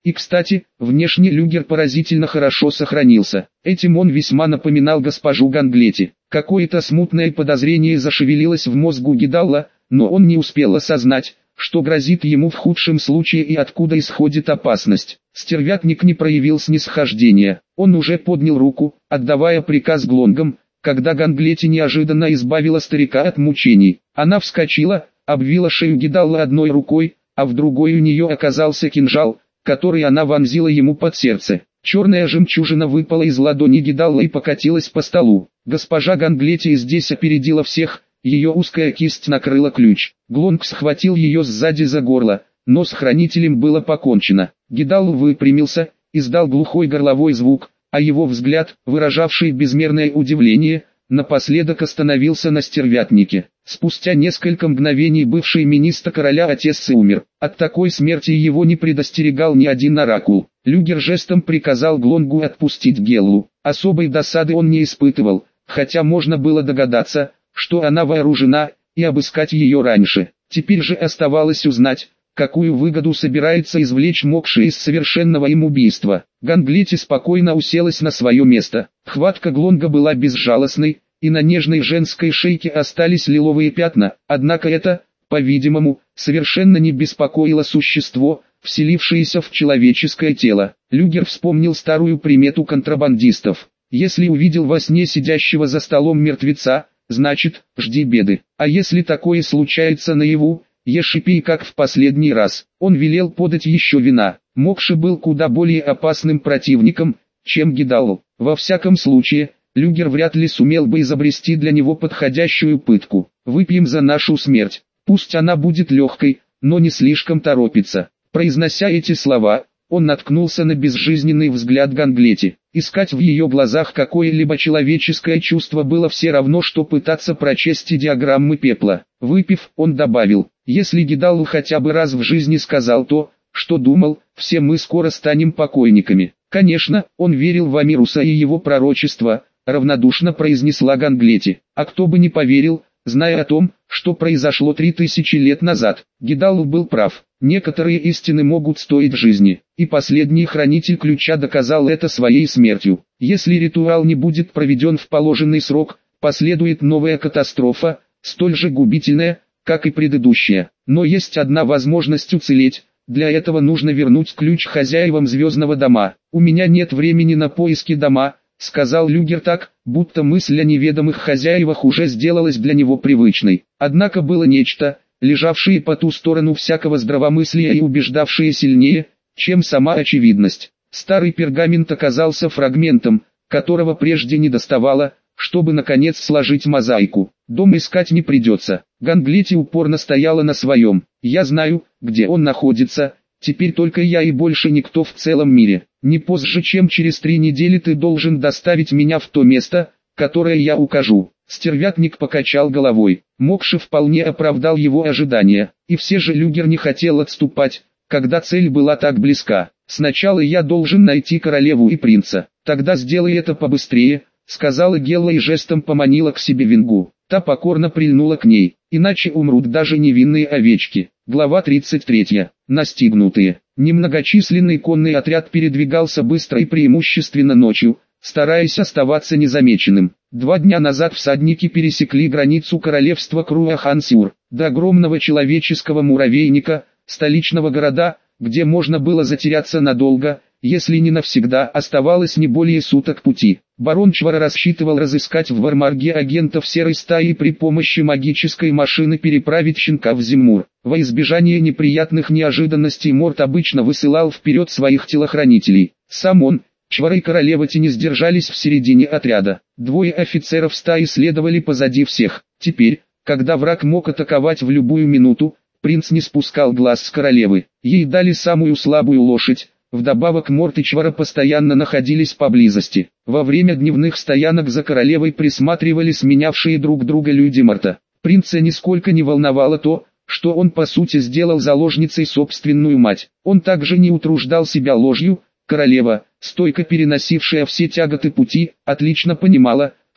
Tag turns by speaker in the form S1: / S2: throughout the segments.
S1: И кстати, внешне Люгер поразительно хорошо сохранился. Этим он весьма напоминал госпожу Ганглети. Какое-то смутное подозрение зашевелилось в мозгу Гидалла, но он не успел осознать, что грозит ему в худшем случае и откуда исходит опасность. Стервятник не проявил снисхождения. Он уже поднял руку, отдавая приказ Глонгам, когда Ганглети неожиданно избавила старика от мучений. Она вскочила, обвила шею Гидалла одной рукой, а в другой у нее оказался кинжал, который она вонзила ему под сердце. Черная жемчужина выпала из ладони Гидалла и покатилась по столу. Госпожа Ганглети здесь опередила всех, ее узкая кисть накрыла ключ. Глонг схватил ее сзади за горло, но с хранителем было покончено. Гидалл выпрямился, издал глухой горловой звук, а его взгляд, выражавший безмерное удивление, напоследок остановился на стервятнике. Спустя несколько мгновений бывший министр короля Отессы умер. От такой смерти его не предостерегал ни один оракул. Люгер жестом приказал Глонгу отпустить Геллу. Особой досады он не испытывал, хотя можно было догадаться, что она вооружена, и обыскать ее раньше. Теперь же оставалось узнать, какую выгоду собирается извлечь Мокши из совершенного им убийства. Ганглети спокойно уселась на свое место. Хватка Глонга была безжалостной, и на нежной женской шейке остались лиловые пятна, однако это, по-видимому, совершенно не беспокоило существо, вселившееся в человеческое тело. Люгер вспомнил старую примету контрабандистов. Если увидел во сне сидящего за столом мертвеца, значит, жди беды. А если такое случается наяву, ешь и пей как в последний раз. Он велел подать еще вина. Мокши был куда более опасным противником, чем Гидалл. Во всяком случае, Люгер вряд ли сумел бы изобрести для него подходящую пытку. «Выпьем за нашу смерть. Пусть она будет легкой, но не слишком торопится». Произнося эти слова, он наткнулся на безжизненный взгляд Ганглети. Искать в ее глазах какое-либо человеческое чувство было все равно, что пытаться прочесть диаграммы пепла. Выпив, он добавил: «Если Гидалл хотя бы раз в жизни сказал то, что думал, все мы скоро станем покойниками». «Конечно, он верил в Амируса и его пророчество», — равнодушно произнесла Ганглети. «А кто бы не поверил, зная о том, что произошло 3000 лет назад». Гидалл был прав. Некоторые истины могут стоить жизни, и последний хранитель ключа доказал это своей смертью. Если ритуал не будет проведен в положенный срок, последует новая катастрофа, столь же губительная, как и предыдущая. Но есть одна возможность уцелеть. Для этого нужно вернуть ключ хозяевам Звездного дома. «У меня нет времени на поиски дома», — сказал Люгер так, будто мысль о неведомых хозяевах уже сделалась для него привычной. Однако было нечто, лежавшее по ту сторону всякого здравомыслия и убеждавшее сильнее, чем сама очевидность. Старый пергамент оказался фрагментом, которого прежде не доставало, чтобы наконец сложить мозаику. Дом искать не придется. Ганглети упорно стояла на своем. «Я знаю, где он находится, теперь только я и больше никто в целом мире. Не позже, чем через 3 недели ты должен доставить меня в то место, которое я укажу». Стервятник покачал головой. Мокши вполне оправдал его ожидания, и все же Люгер не хотел отступать, когда цель была так близка. «Сначала я должен найти королеву и принца». «Тогда сделай это побыстрее», — сказала Гелла и жестом поманила к себе Вингу. Та покорно прильнула к ней, иначе умрут даже невинные овечки. Глава 33. Настигнутые. Немногочисленный конный отряд передвигался быстро и преимущественно ночью, стараясь оставаться незамеченным. 2 дня назад всадники пересекли границу королевства Круахансюр, до огромного человеческого муравейника, столичного города, где можно было затеряться надолго, если не навсегда, оставалось не более суток пути. Барон Чвара рассчитывал разыскать в Вармарге агентов серой стаи и при помощи магической машины переправить щенка в Зиммур. Во избежание неприятных неожиданностей Морт обычно высылал вперед своих телохранителей. Сам он, Чвара и королева Тени сдержались в середине отряда. 2 офицеров стаи следовали позади всех. Теперь, когда враг мог атаковать в любую минуту, принц не спускал глаз с королевы. Ей дали самую слабую лошадь. Вдобавок Морт и Чвара постоянно находились поблизости. Во время дневных стоянок за королевой присматривали сменявшие друг друга люди Морта. Принца нисколько не волновало то, что он по сути сделал заложницей собственную мать. Он также не утруждал себя ложью. Королева, стойко переносившая все тяготы пути, отлично понимала,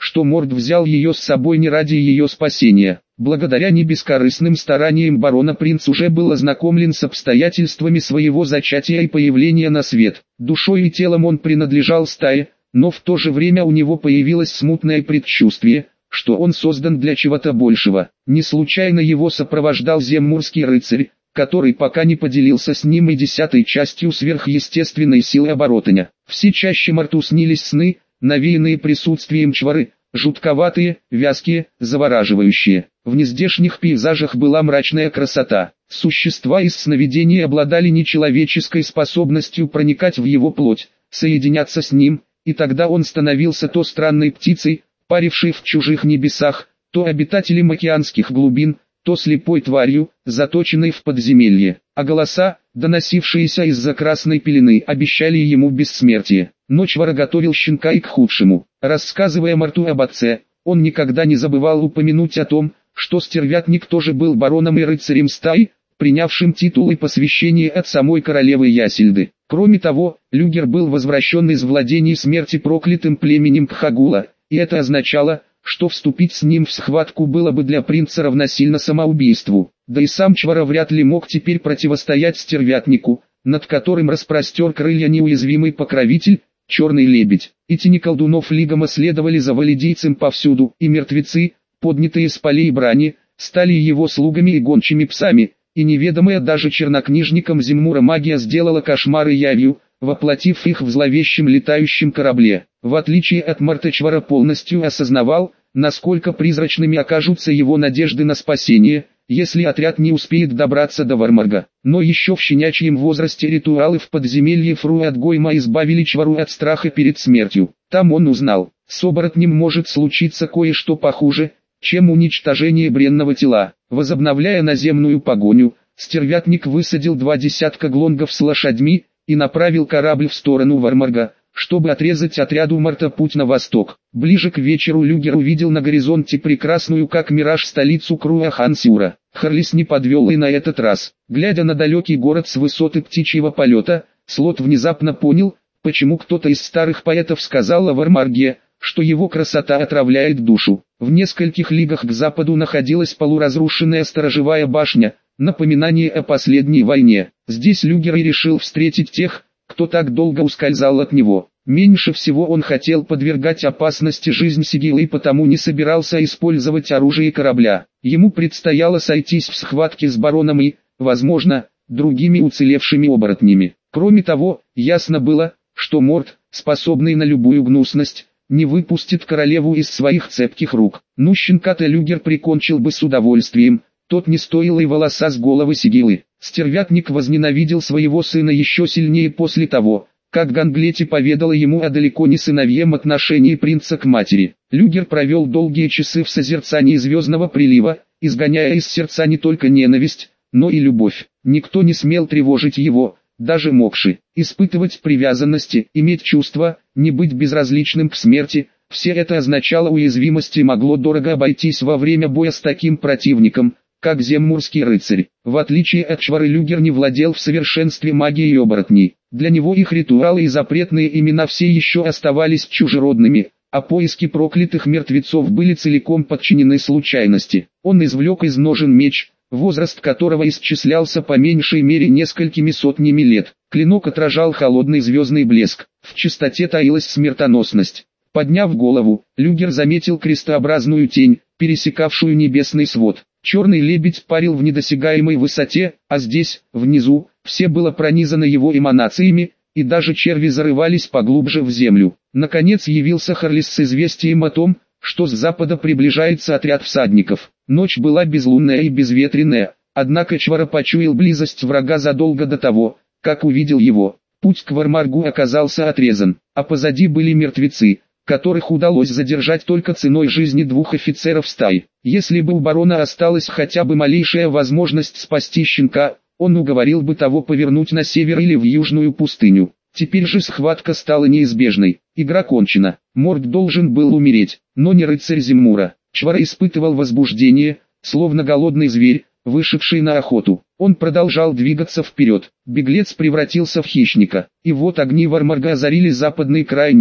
S1: что Морд взял ее с собой не ради ее спасения. Благодаря небескорыстным стараниям барона принц уже был ознакомлен с обстоятельствами своего зачатия и появления на свет. Душой и телом он принадлежал стае, но в то же время у него появилось смутное предчувствие, что он создан для чего-то большего. Не случайно его сопровождал земмурский рыцарь, который пока не поделился с ним и 10-й частью сверхъестественной силы оборотня. Все чаще Морту снились сны, навеянные присутствием чвары, жутковатые, вязкие, завораживающие. В нездешних пейзажах была мрачная красота. Существа из сновидений обладали нечеловеческой способностью проникать в его плоть, соединяться с ним, и тогда он становился то странной птицей, парившей в чужих небесах, то обитателем океанских глубин, то слепой тварью, заточенной в подземелье. А голоса, доносившиеся из-за красной пелены, обещали ему бессмертие. Но Чвара готовил щенка и к худшему. Рассказывая Морту об отце, он никогда не забывал упомянуть о том, что Стервятник тоже был бароном и рыцарем стаи, принявшим титул и посвящение от самой королевы Ясильды. Кроме того, Люгер был возвращен из владений смерти проклятым племенем Кхагула, и это означало, что вступить с ним в схватку было бы для принца равносильно самоубийству. Да и сам Чвара вряд ли мог теперь противостоять Стервятнику, над которым распростер крылья неуязвимый покровитель, Черный Лебедь. И тени колдунов Лигома следовали за валидийцем повсюду, и мертвецы, поднятые с полей брани, стали его слугами и гончими псами, и неведомая даже чернокнижникам Земмура магия сделала кошмары явью, воплотив их в зловещем летающем корабле. В отличие от Морта, Чвара полностью осознавал, насколько призрачными окажутся его надежды на спасение, если отряд не успеет добраться до Вармарга. Но еще в щенячьем возрасте ритуалы в подземелье Фруэдгойма избавили Чвару от страха перед смертью. Там он узнал, с оборотнем может случиться кое-что похуже, чем уничтожение бренного тела. Возобновляя наземную погоню, Стервятник высадил 2 десятка глонгов с лошадьми и направил корабль в сторону Вармарга, чтобы отрезать отряду Морта путь на восток. Ближе к вечеру Люгер увидел на горизонте прекрасную как мираж столицу Круахансюра. Харлис не подвел и на этот раз. Глядя на далекий город с высоты птичьего полета, Слот внезапно понял, почему кто-то из старых поэтов сказал о Вармарге, что его красота отравляет душу. В нескольких лигах к западу находилась полуразрушенная сторожевая башня, напоминание о последней войне. Здесь Люгер и решил встретить тех, кто так долго ускользал от него. Меньше всего он хотел подвергать опасности жизнь Сигилы и потому не собирался использовать оружие корабля. Ему предстояло сойтись в схватке с бароном и, возможно, другими уцелевшими оборотнями. Кроме того, ясно было, что Морд, способный на любую гнусность, не выпустит королеву из своих цепких рук. Ну, щенка-то Люгер прикончил бы с удовольствием, тот не стоил и волоса с головы Сигилы. Стервятник возненавидел своего сына еще сильнее после того, как Ганглети поведала ему о далеко не сыновьем отношении принца к матери. Люгер провел долгие часы в созерцании звездного прилива, изгоняя из сердца не только ненависть, но и любовь. Никто не смел тревожить его, даже Мокши. Испытывать привязанности, иметь чувства, не быть безразличным к смерти – все это означало уязвимость и могло дорого обойтись во время боя с таким противником, как Земмурский рыцарь. В отличие от Чвары, Люгер не владел в совершенстве магией оборотней. Для него их ритуалы и запретные имена все еще оставались чужеродными, а поиски проклятых мертвецов были целиком подчинены случайности. Он извлек из ножен меч, возраст которого исчислялся по меньшей мере несколькими сотнями лет. Клинок отражал холодный звездный блеск, в чистоте таилась смертоносность. Подняв голову, Люгер заметил крестообразную тень, пересекавшую небесный свод. Черный лебедь парил в недосягаемой высоте, а здесь, внизу, все было пронизано его эманациями, и даже черви зарывались поглубже в землю. Наконец явился Харлис с известием о том, что с запада приближается отряд всадников. Ночь была безлунная и безветренная, однако Чвара почуял близость врага задолго до того, как увидел его. Путь к Вармаргу оказался отрезан, а позади были мертвецы, которых удалось задержать только ценой жизни 2 офицеров стаи. Если бы у барона осталась хотя бы малейшая возможность спасти щенка, он уговорил бы того повернуть на север или в южную пустыню. Теперь же схватка стала неизбежной. Игра кончена. Морд должен был умереть, но не рыцарь Земмура. Чвара испытывал возбуждение, словно голодный зверь, вышедший на охоту. Он продолжал двигаться вперед. Беглец превратился в хищника. И вот огни Вармарга озарили западный край неба.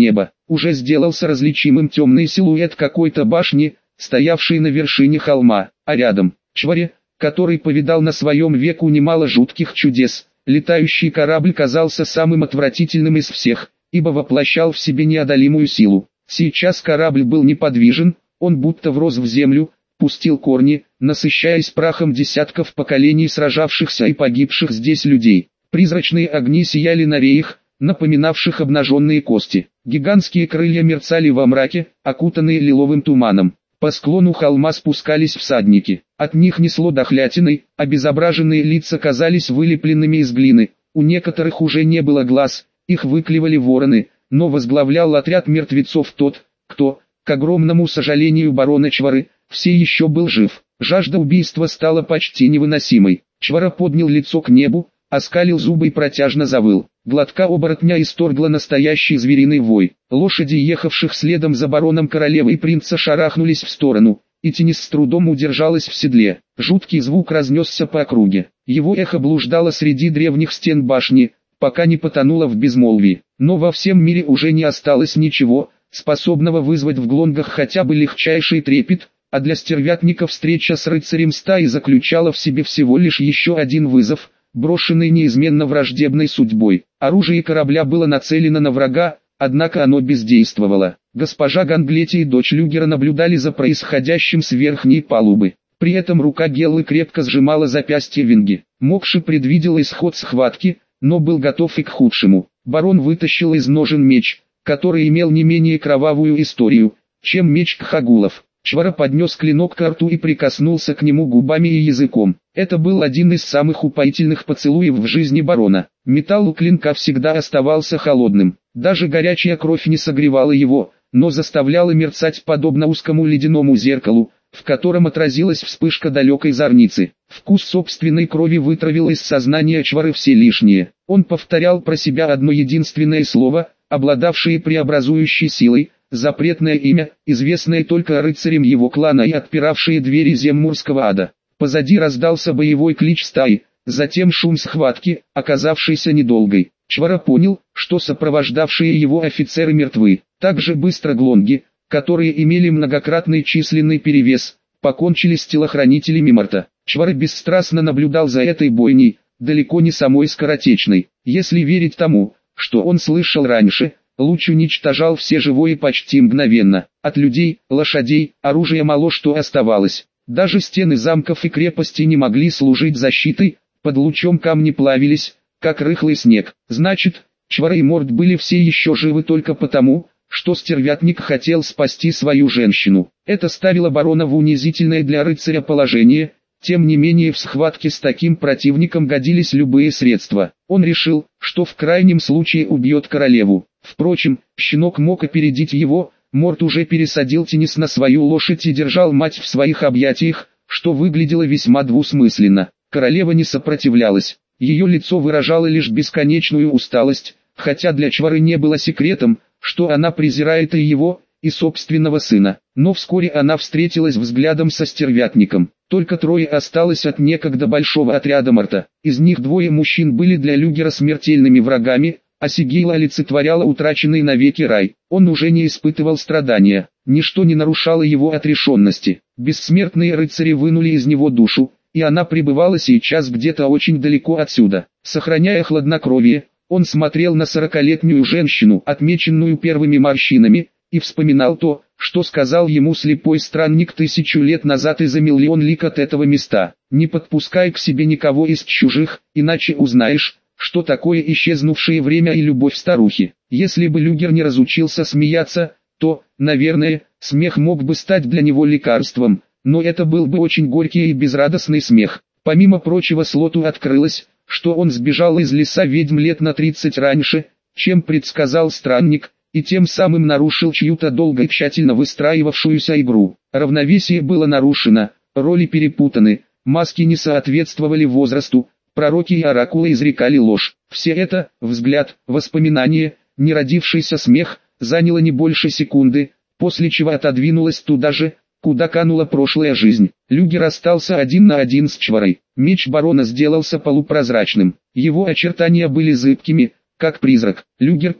S1: уже сделался различимым темный силуэт какой-то башни, стоявшей на вершине холма, а рядом, Чваре, который повидал на своем веку немало жутких чудес, летающий корабль казался самым отвратительным из всех, ибо воплощал в себе неодолимую силу. Сейчас корабль был неподвижен, он будто врос в землю, пустил корни, насыщаясь прахом десятков поколений сражавшихся и погибших здесь людей. Призрачные огни сияли на реях, напоминавших обнаженные кости. Гигантские крылья мерцали во мраке, окутанные лиловым туманом. По склону холма спускались всадники. От них несло дохлятиной, обезображенные лица казались вылепленными из глины. У некоторых уже не было глаз, их выклевали вороны, но возглавлял отряд мертвецов тот, кто, к огромному сожалению барона Чвары, все еще был жив. Жажда убийства стала почти невыносимой. Чвара поднял лицо к небу, оскалил зубы и протяжно завыл. Глотка оборотня исторгла настоящий звериный вой. Лошади, ехавших следом за бароном королевы и принца, шарахнулись в сторону, и Тенис с трудом удержалась в седле. Жуткий звук разнесся по округе. Его эхо блуждало среди древних стен башни, пока не потонуло в безмолвии. Но во всем мире уже не осталось ничего, способного вызвать в глонгах хотя бы легчайший трепет, а для стервятника встреча с рыцарем стаи заключала в себе всего лишь еще один вызов, брошенный неизменно враждебной судьбой. Оружие корабля было нацелено на врага, однако оно бездействовало. Госпожа Ганглети и дочь Люгера наблюдали за происходящим с верхней палубы. При этом рука Геллы крепко сжимала запястье Винги. Мокши предвидел исход схватки, но был готов и к худшему. Барон вытащил из ножен меч, который имел не менее кровавую историю, чем меч Кхагулов. Чвара поднес клинок к рту и прикоснулся к нему губами и языком. Это был один из самых упоительных поцелуев в жизни барона. Металл у клинка всегда оставался холодным. Даже горячая кровь не согревала его, но заставляла мерцать подобно узкому ледяному зеркалу, в котором отразилась вспышка далекой зорницы. Вкус собственной крови вытравил из сознания Чвары все лишнее. Он повторял про себя одно единственное слово, обладавшее преобразующей силой, запретное имя, известное только рыцарям его клана и отпиравшие двери Земмурского ада. Позади раздался боевой клич стаи, затем шум схватки, оказавшийся недолгой. Чвара понял, что сопровождавшие его офицеры мертвы. Также быстро глонги, которые имели многократный численный перевес, покончили с телохранителями Марта. Чвара бесстрастно наблюдал за этой бойней, далеко не самой скоротечной. Если верить тому, что он слышал раньше, луч уничтожал все живое почти мгновенно. От людей, лошадей, оружия мало что оставалось. Даже стены замков и крепостей не могли служить защитой, под лучом камни плавились, как рыхлый снег. Значит, Чвара и Морд были все еще живы только потому, что стервятник хотел спасти свою женщину. Это ставило барона в унизительное для рыцаря положение. Тем не менее в схватке с таким противником годились любые средства. Он решил, что в крайнем случае убьет королеву. Впрочем, щенок мог опередить его. Морд уже пересадил Тенис на свою лошадь и держал мать в своих объятиях, что выглядело весьма двусмысленно. Королева не сопротивлялась. Ее лицо выражало лишь бесконечную усталость, хотя для Чвары не было секретом, что она презирает и его, и собственного сына. Но вскоре она встретилась взглядом со стервятником. Только трое осталось от некогда большого отряда Марта. Из них двое мужчин были для Люгера смертельными врагами, а Сигейла олицетворяла утраченный навеки рай. Он уже не испытывал страдания, ничто не нарушало его отрешенности. Бессмертные рыцари вынули из него душу, и она пребывала сейчас где-то очень далеко отсюда. Сохраняя хладнокровие, он смотрел на 40-летнюю женщину, отмеченную первыми морщинами, и вспоминал то, что сказал ему слепой странник 1000 лет назад и за миллион лиг от этого места. Не подпускай к себе никого из чужих, иначе узнаешь, что такое исчезнувшее время и любовь старухи. Если бы Люгер не разучился смеяться, то, наверное, смех мог бы стать для него лекарством, но это был бы очень горький и безрадостный смех. Помимо прочего Слоту открылось, что он сбежал из леса ведьм лет на 30 раньше, чем предсказал странник, и тем самым нарушил чью-то долго и тщательно выстраивавшуюся игру. Равновесие было нарушено, роли перепутаны, маски не соответствовали возрасту, пророки и оракулы изрекали ложь. Все это, взгляд, воспоминание, неродившийся смех, заняло не больше секунды, после чего отодвинулось туда же, куда канула прошлая жизнь. Люгер остался один на один с Чварой. Меч барона сделался полупрозрачным. Его очертания были зыбкими, как призрак. Люгер понял,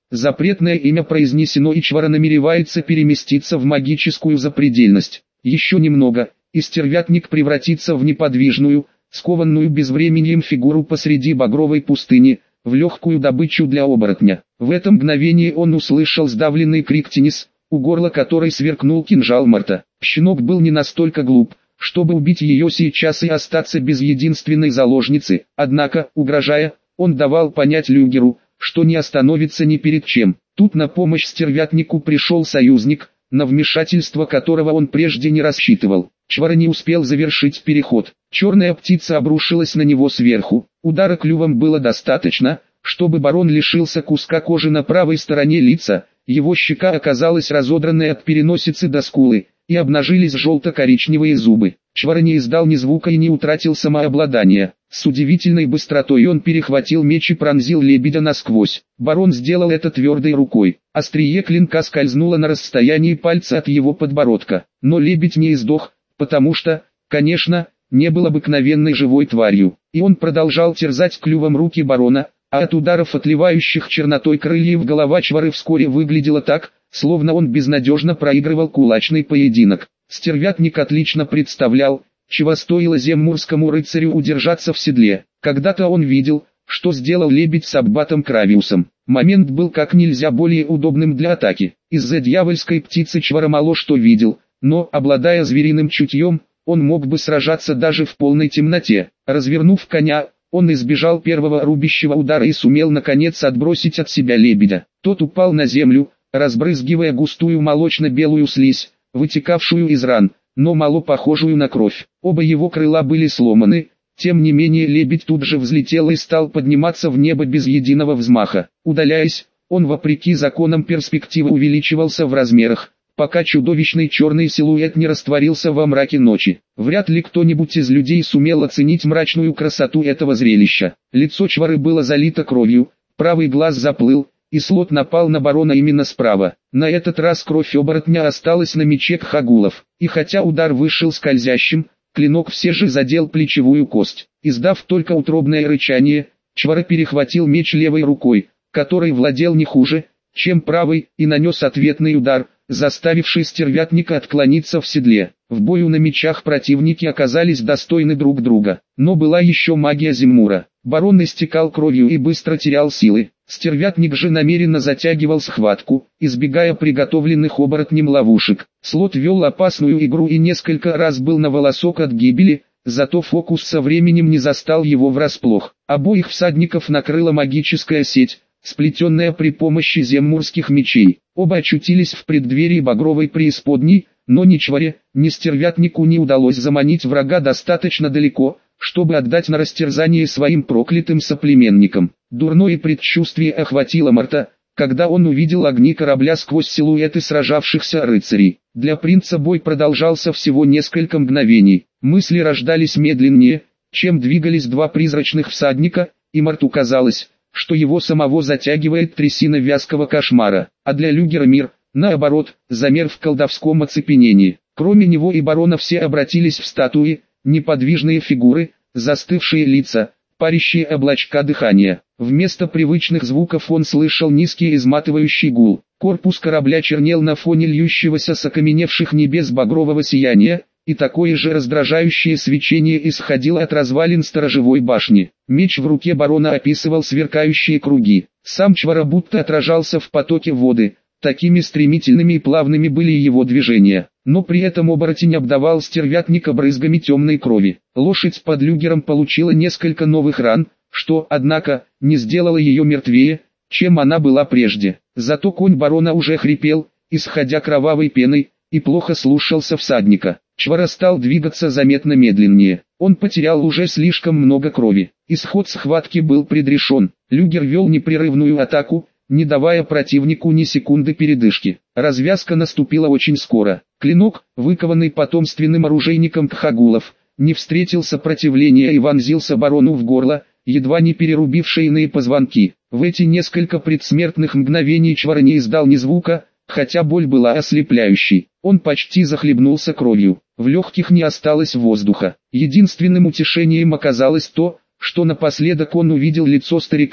S1: Запретное имя произнесено, и Чвара намеревается переместиться в магическую запредельность. Еще немного, и стервятник превратится в неподвижную, скованную безвременьем фигуру посреди багровой пустыни, в легкую добычу для оборотня. В это мгновение он услышал сдавленный крик Тенис, у горла которой сверкнул кинжал Марта. Щенок был не настолько глуп, чтобы убить ее сейчас и остаться без единственной заложницы, однако, угрожая, он давал понять Люгеру, что не остановится ни перед чем. Тут на помощь стервятнику пришел союзник, на вмешательство которого он прежде не рассчитывал. Чвара не успел завершить переход. Черная птица обрушилась на него сверху. Удара клювом было достаточно, чтобы барон лишился куска кожи на правой стороне лица. Его щека оказалась разодранной от переносицы до скулы, и обнажились желто-коричневые зубы. Чвара не издал ни звука и не утратил самообладание. С удивительной быстротой он перехватил меч и пронзил лебедя насквозь. Барон сделал это твердой рукой. Острие клинка скользнуло на расстоянии пальца от его подбородка. Но лебедь не издох, потому что, конечно, не был обыкновенной живой тварью. И он продолжал терзать клювом руки барона, а от ударов отливающих чернотой крыльев голова Чвары вскоре выглядела так, словно он безнадежно проигрывал кулачный поединок. Стервятник отлично представлял, чего стоило земмурскому рыцарю удержаться в седле. Когда-то он видел, что сделал лебедь с аббатом Кравиусом. Момент был как нельзя более удобным для атаки. Из-за дьявольской птицы Чвара мало что видел, но, обладая звериным чутьем, он мог бы сражаться даже в полной темноте. Развернув коня, он избежал первого рубящего удара и сумел наконец отбросить от себя лебедя. Тот упал на землю, разбрызгивая густую молочно-белую слизь, вытекавшую из ран, но мало похожую на кровь. Оба его крыла были сломаны, тем не менее лебедь тут же взлетел и стал подниматься в небо без единого взмаха. Удаляясь, он вопреки законам перспективы увеличивался в размерах, пока чудовищный черный силуэт не растворился во мраке ночи. Вряд ли кто-нибудь из людей сумел оценить мрачную красоту этого зрелища. Лицо Чвары было залито кровью, правый глаз заплыл, и Слот напал на барона именно справа. На этот раз кровь оборотня осталась на мече Кхагулов, и хотя удар вышел скользящим, клинок все же задел плечевую кость. Издав только утробное рычание, Чвара перехватил меч левой рукой, которой владел не хуже, чем правой, и нанес ответный удар, заставивший стервятника отклониться в седле. В бою на мечах противники оказались достойны друг друга, но была еще магия Земмура. Барон истекал кровью и быстро терял силы. Стервятник же намеренно затягивал схватку, избегая приготовленных оборотнем ловушек. Слот вел опасную игру и несколько раз был на волосок от гибели, зато фокус со временем не застал его врасплох. Обоих всадников накрыла магическая сеть, сплетенная при помощи земмурских мечей. Оба очутились в преддверии багровой преисподней, но ни Чваре, ни стервятнику не удалось заманить врага достаточно далеко, чтобы отдать на растерзание своим проклятым соплеменникам. Дурное предчувствие охватило Марта, когда он увидел огни корабля сквозь силуэты сражавшихся рыцарей. Для принца бой продолжался всего несколько мгновений. Мысли рождались медленнее, чем двигались два призрачных всадника, и Марту казалось, что его самого затягивает трясина вязкого кошмара, а для Люгера мир, наоборот, замер в колдовском оцепенении. Кроме него и барона все обратились в статуи, неподвижные фигуры, застывшие лица, парящие облачка дыхания. Вместо привычных звуков он слышал низкий изматывающий гул. Корпус корабля чернел на фоне льющегося с окаменевших небес багрового сияния, и такое же раздражающее свечение исходило от развалин сторожевой башни. Меч в руке барона описывал сверкающие круги. Сам Чвара будто отражался в потоке воды, такими стремительными и плавными были его движения. Но при этом оборотень обдавал стервятника брызгами темной крови. Лошадь под Люгером получила несколько новых ран, что, однако, не сделало ее мертвее, чем она была прежде. Зато конь барона уже хрипел, исходя кровавой пеной, и плохо слушался всадника. Чвара стал двигаться заметно медленнее. Он потерял уже слишком много крови. Исход схватки был предрешен. Люгер вел непрерывную атаку, не давая противнику ни секунды передышки. Развязка наступила очень скоро. Клинок, выкованный потомственным оружейником Кхагулов, не встретил сопротивления и вонзился барону в горло, едва не перерубив шейные позвонки. В эти несколько предсмертных мгновений Чвара не издал ни звука, хотя боль была ослепляющей. Он почти захлебнулся кровью. В легких не осталось воздуха. Единственным утешением оказалось то, что напоследок он увидел лицо старика,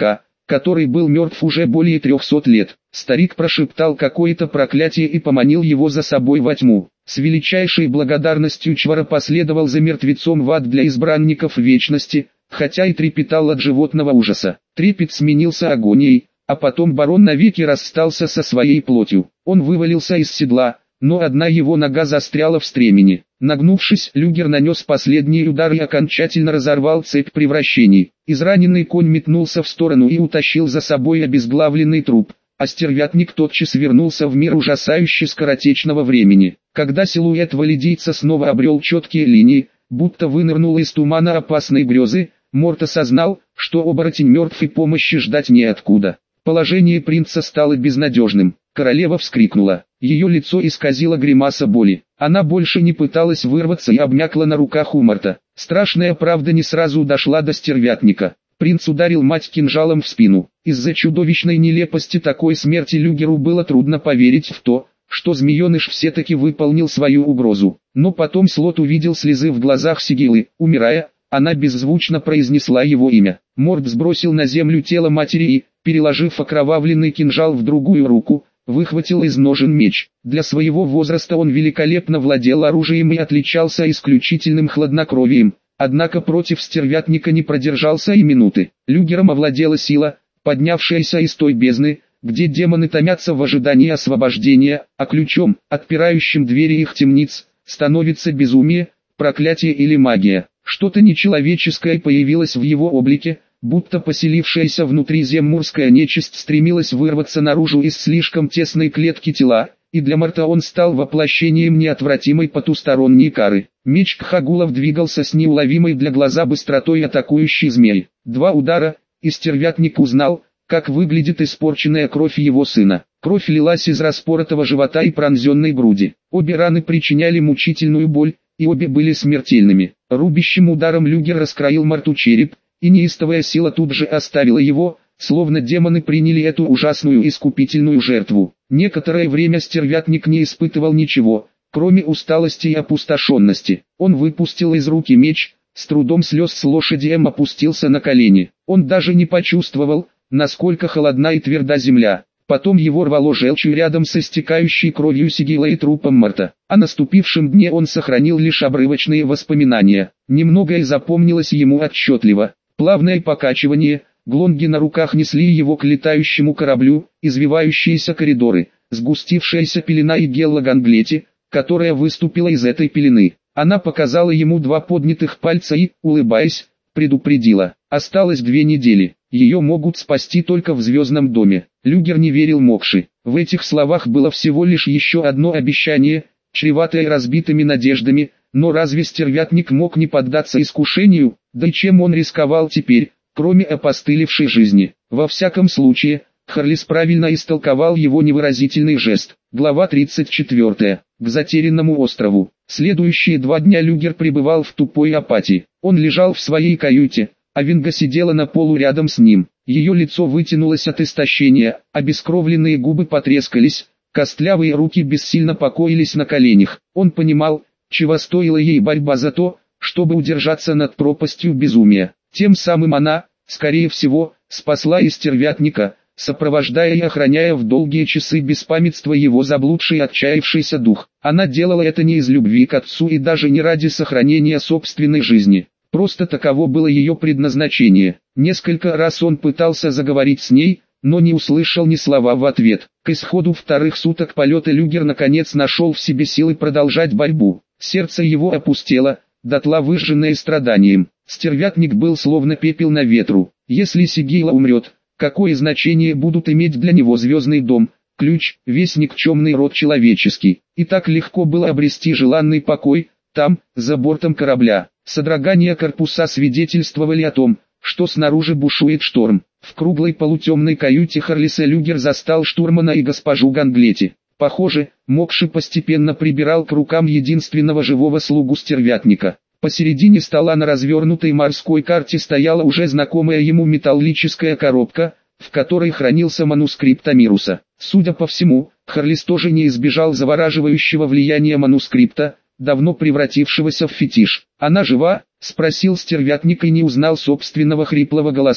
S1: который был мертв уже более 300 лет. Старик прошептал какое-то проклятие и поманил его за собой во тьму. С величайшей благодарностью Чвара последовал за мертвецом в ад для избранников вечности, хотя и трепетал от животного ужаса. Трепет сменился агонией, а потом барон навеки расстался со своей плотью. Он вывалился из седла, но одна его нога застряла в стремени. Нагнувшись, Люгер нанес последний удар и окончательно разорвал цепь превращений. Израненный конь метнулся в сторону и утащил за собой обезглавленный труп, а стервятник тотчас вернулся в мир ужасающе скоротечного времени. Когда силуэт валидийца снова обрел четкие линии, будто вынырнул из тумана опасной грезы, Морт осознал, что оборотень мертв и помощи ждать неоткуда. Положение принца стало безнадежным. Королева вскрикнула. Ее лицо исказило гримаса боли. Она больше не пыталась вырваться и обмякла на руках у Морта. Страшная правда не сразу дошла до стервятника. Принц ударил мать кинжалом в спину. Из-за чудовищной нелепости такой смерти Люгеру было трудно поверить в то, что змееныш все-таки выполнил свою угрозу. Но потом Слот увидел слезы в глазах Сигилы. Умирая, она беззвучно произнесла его имя. Морт сбросил на землю тело матери и, переложив окровавленный кинжал в другую руку, выхватил из ножен меч. Для своего возраста он великолепно владел оружием и отличался исключительным хладнокровием, однако против стервятника не продержался и минуты. Люгером овладела сила, поднявшаяся из той бездны, где демоны томятся в ожидании освобождения, а ключом, отпирающим двери их темниц, становится безумие, проклятие или магия. Что-то нечеловеческое появилось в его облике, будто поселившаяся внутри земмурская нечисть стремилась вырваться наружу из слишком тесной клетки тела, и для Морта он стал воплощением неотвратимой потусторонней кары. Меч Кхагулов двигался с неуловимой для глаза быстротой атакующий змей. 2 удара, и стервятник узнал, как выглядит испорченная кровь его сына. Кровь лилась из распоротого живота и пронзенной груди. Обе раны причиняли мучительную боль, и обе были смертельными. Рубящим ударом Люгер раскроил Морту череп, и неистовая сила тут же оставила его, словно демоны приняли эту ужасную искупительную жертву. Некоторое время стервятник не испытывал ничего, кроме усталости и опустошенности. Он выпустил из руки меч, с трудом слез с лошади и опустился на колени. Он даже не почувствовал, насколько холодна и тверда земля. Потом его рвало желчью рядом со истекающей кровью Сигила и трупом Морта. О наступившем дне он сохранил лишь обрывочные воспоминания. Немногое запомнилось ему отчетливо. Плавное покачивание, глонги на руках несли его к летающему кораблю, извивающиеся коридоры, сгустившаяся пелена и Гелла Ганглети, которая выступила из этой пелены. Она показала ему 2 поднятых пальца и, улыбаясь, предупредила: осталось 2 недели, ее могут спасти только в Звездном доме. Люгер не верил Мокши. В этих словах было всего лишь еще одно обещание, чреватое разбитыми надеждами, но разве стервятник мог не поддаться искушению, да и чем он рисковал теперь, кроме опостылевшей жизни? Во всяком случае, Харлис правильно истолковал его невыразительный жест. Глава 34. К затерянному острову. Следующие 2 дня Люгер пребывал в тупой апатии. Он лежал в своей каюте, а Винга сидела на полу рядом с ним. Ее лицо вытянулось от истощения, обескровленные губы потрескались, костлявые руки бессильно покоились на коленях. Он понимал, чего стоила ей борьба за то, чтобы удержаться над пропастью безумия. Тем самым она, скорее всего, спасла и стервятника, сопровождая и охраняя в долгие часы беспамятства его заблудший отчаявшийся дух. Она делала это не из любви к отцу и даже не ради сохранения собственной жизни. Просто таково было ее предназначение. Несколько раз он пытался заговорить с ней, но не услышал ни слова в ответ. К исходу 2 суток полета Люгер наконец нашел в себе силы продолжать борьбу. Сердце его опустело, дотла выжженное страданием. Стервятник был словно пепел на ветру. Если Сигила умрет, какое значение будут иметь для него Звездный дом, ключ, весь никчемный род человеческий? И так легко было обрести желанный покой, там, за бортом корабля. Содрогания корпуса свидетельствовали о том, что снаружи бушует шторм. В круглой полутемной каюте Харлиса Люгер застал штурмана и госпожу Ганглети. Похоже, Мокши постепенно прибирал к рукам единственного живого слугу стервятника. Посередине стола на развернутой морской карте стояла уже знакомая ему металлическая коробка, в которой хранился манускрипт Амируса. Судя по всему, Харлис тоже не избежал завораживающего влияния манускрипта, давно превратившегося в фетиш. «Она жива?» — спросил стервятник и не узнал собственного хриплого голоса.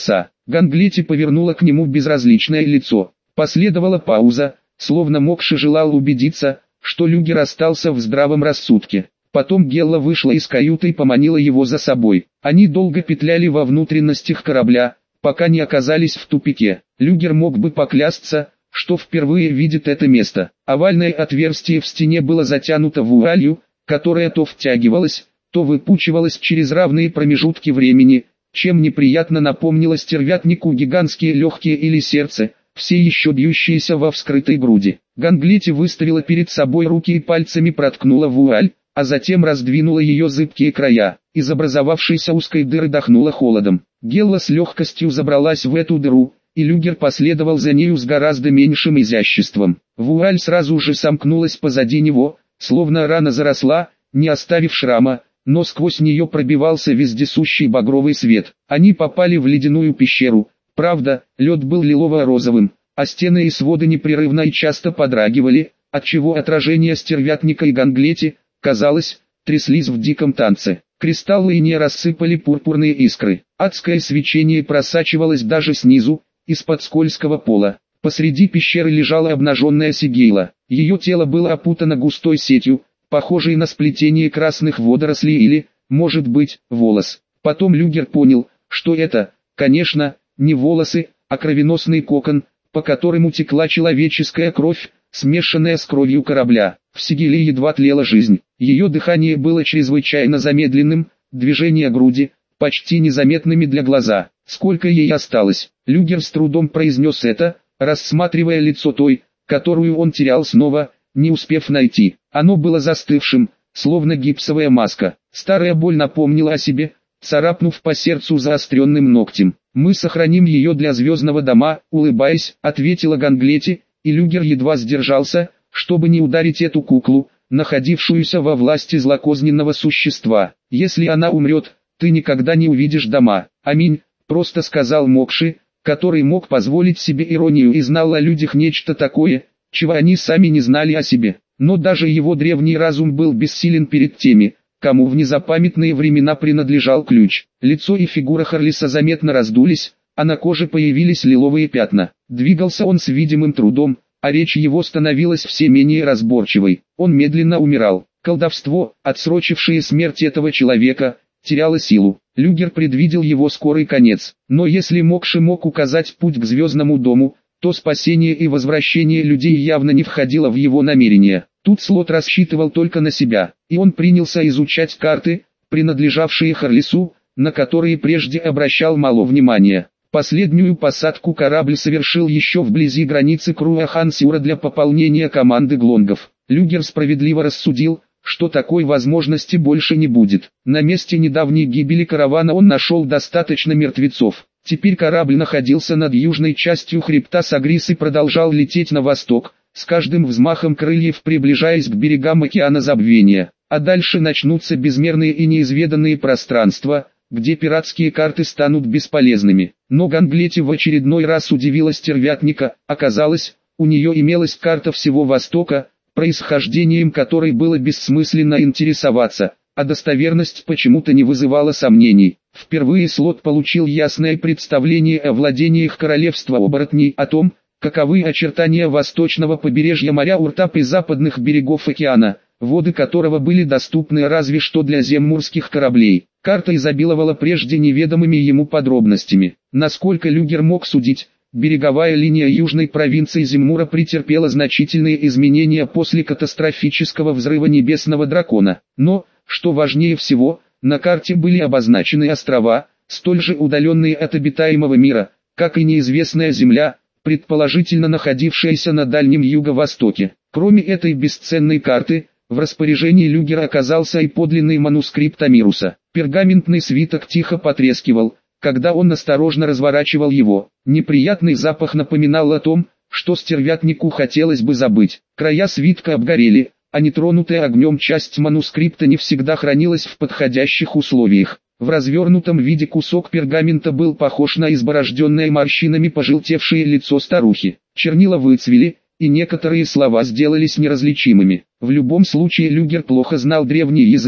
S1: Ганглети повернула к нему безразличное лицо. Последовала пауза, словно Мокши желал убедиться, что Люгер остался в здравом рассудке. Потом Гелла вышла из каюты и поманила его за собой. Они долго петляли во внутренностях корабля, пока не оказались в тупике. Люгер мог бы поклясться, что впервые видит это место. Овальное отверстие в стене было затянуто вуалью, которая то втягивалась, то выпучивалась через равные промежутки времени, чем неприятно напомнило стервятнику гигантские легкие или сердце, все еще бьющиеся во вскрытой груди. Ганглети выставила перед собой руки и пальцами проткнула вуаль, а затем раздвинула ее зыбкие края. Из образовавшейся узкой дыры дохнуло холодом. Гелла с легкостью забралась в эту дыру, и Люгер последовал за нею с гораздо меньшим изяществом. Вуаль сразу же сомкнулась позади него, словно рана заросла, не оставив шрама, но сквозь нее пробивался вездесущий багровый свет. Они попали в ледяную пещеру. Правда, лед был лилово-розовым, а стены и своды непрерывно и часто подрагивали, отчего отражения стервятника и Ганглети, казалось, тряслись в диком танце. Кристаллы и не рассыпали пурпурные искры. Адское свечение просачивалось даже снизу, из-под скользкого пола. Посреди пещеры лежала обнаженная Сигейла. Ее тело было опутано густой сетью, похожей на сплетение красных водорослей или, может быть, волос. Потом Люгер понял, что это, конечно, не волосы, а кровеносный кокон, по которому текла человеческая кровь, смешанная с кровью корабля. В Сигейле едва тлела жизнь. Ее дыхание было чрезвычайно замедленным, движения груди, почти незаметными для глаза. Сколько ей осталось? Люгер с трудом произнес это, рассматривая лицо той, которую он терял снова, не успев найти. Оно было застывшим, словно гипсовая маска. Старая боль напомнила о себе, царапнув по сердцу заостренным ногтем. «Мы сохраним ее для звездного дома», — улыбаясь, ответила Ганглети, и Люгер едва сдержался, чтобы не ударить эту куклу, находившуюся во власти злокозненного существа. «Если она умрет, ты никогда не увидишь дома. Аминь», — просто сказал Мокши, который мог позволить себе иронию и знал о людях нечто такое, чего они сами не знали о себе. Но даже его древний разум был бессилен перед теми, кому в незапамятные времена принадлежал ключ. Лицо и фигура Харлиса заметно раздулись, а на коже появились лиловые пятна. Двигался он с видимым трудом, а речь его становилась все менее разборчивой. Он медленно умирал. Колдовство, отсрочившее смерть этого человека, теряло силу. Люгер предвидел его скорый конец. Но если Мокши мог указать путь к звездному дому, то спасение и возвращение людей явно не входило в его намерения. Тут Слот рассчитывал только на себя, и он принялся изучать карты, принадлежавшие Харлису, на которые прежде обращал мало внимания. Последнюю посадку корабль совершил еще вблизи границы Круахансиура для пополнения команды глонгов. Люгер справедливо рассудил, что такой возможности больше не будет. На месте недавней гибели каравана он нашел достаточно мертвецов. Теперь корабль находился над южной частью хребта Сагрис и продолжал лететь на восток, с каждым взмахом крыльев приближаясь к берегам океана забвения. А дальше начнутся безмерные и неизведанные пространства, где пиратские карты станут бесполезными. Но Ганглети в очередной раз удивила стервятника. Оказалось, у нее имелась карта всего Востока, происхождением которой было бессмысленно интересоваться, а достоверность почему-то не вызывала сомнений. Впервые Слот получил ясное представление о владениях королевства оборотней, о том, каковы очертания восточного побережья моря Уртап и западных берегов океана, воды которого были доступны разве что для земмурских кораблей. Карта изобиловала прежде неведомыми ему подробностями. Насколько Люгер мог судить, береговая линия южной провинции Земмура претерпела значительные изменения после катастрофического взрыва небесного дракона. Но, что важнее всего, на карте были обозначены острова, столь же удаленные от обитаемого мира, как и неизвестная земля, предположительно находившаяся на Дальнем Юго-Востоке. Кроме этой бесценной карты, в распоряжении Люгера оказался и подлинный манускрипт Амируса. Пергаментный свиток тихо потрескивал, когда он осторожно разворачивал его. Неприятный запах напоминал о том, что стервятнику хотелось бы забыть. Края свитка обгорели, а нетронутая огнем часть манускрипта не всегда хранилась в подходящих условиях. В развернутом виде кусок пергамента был похож на изборожденное морщинами пожелтевшее лицо старухи. Чернила выцвели, и некоторые слова сделались неразличимыми. В любом случае Люгер плохо знал древний язык,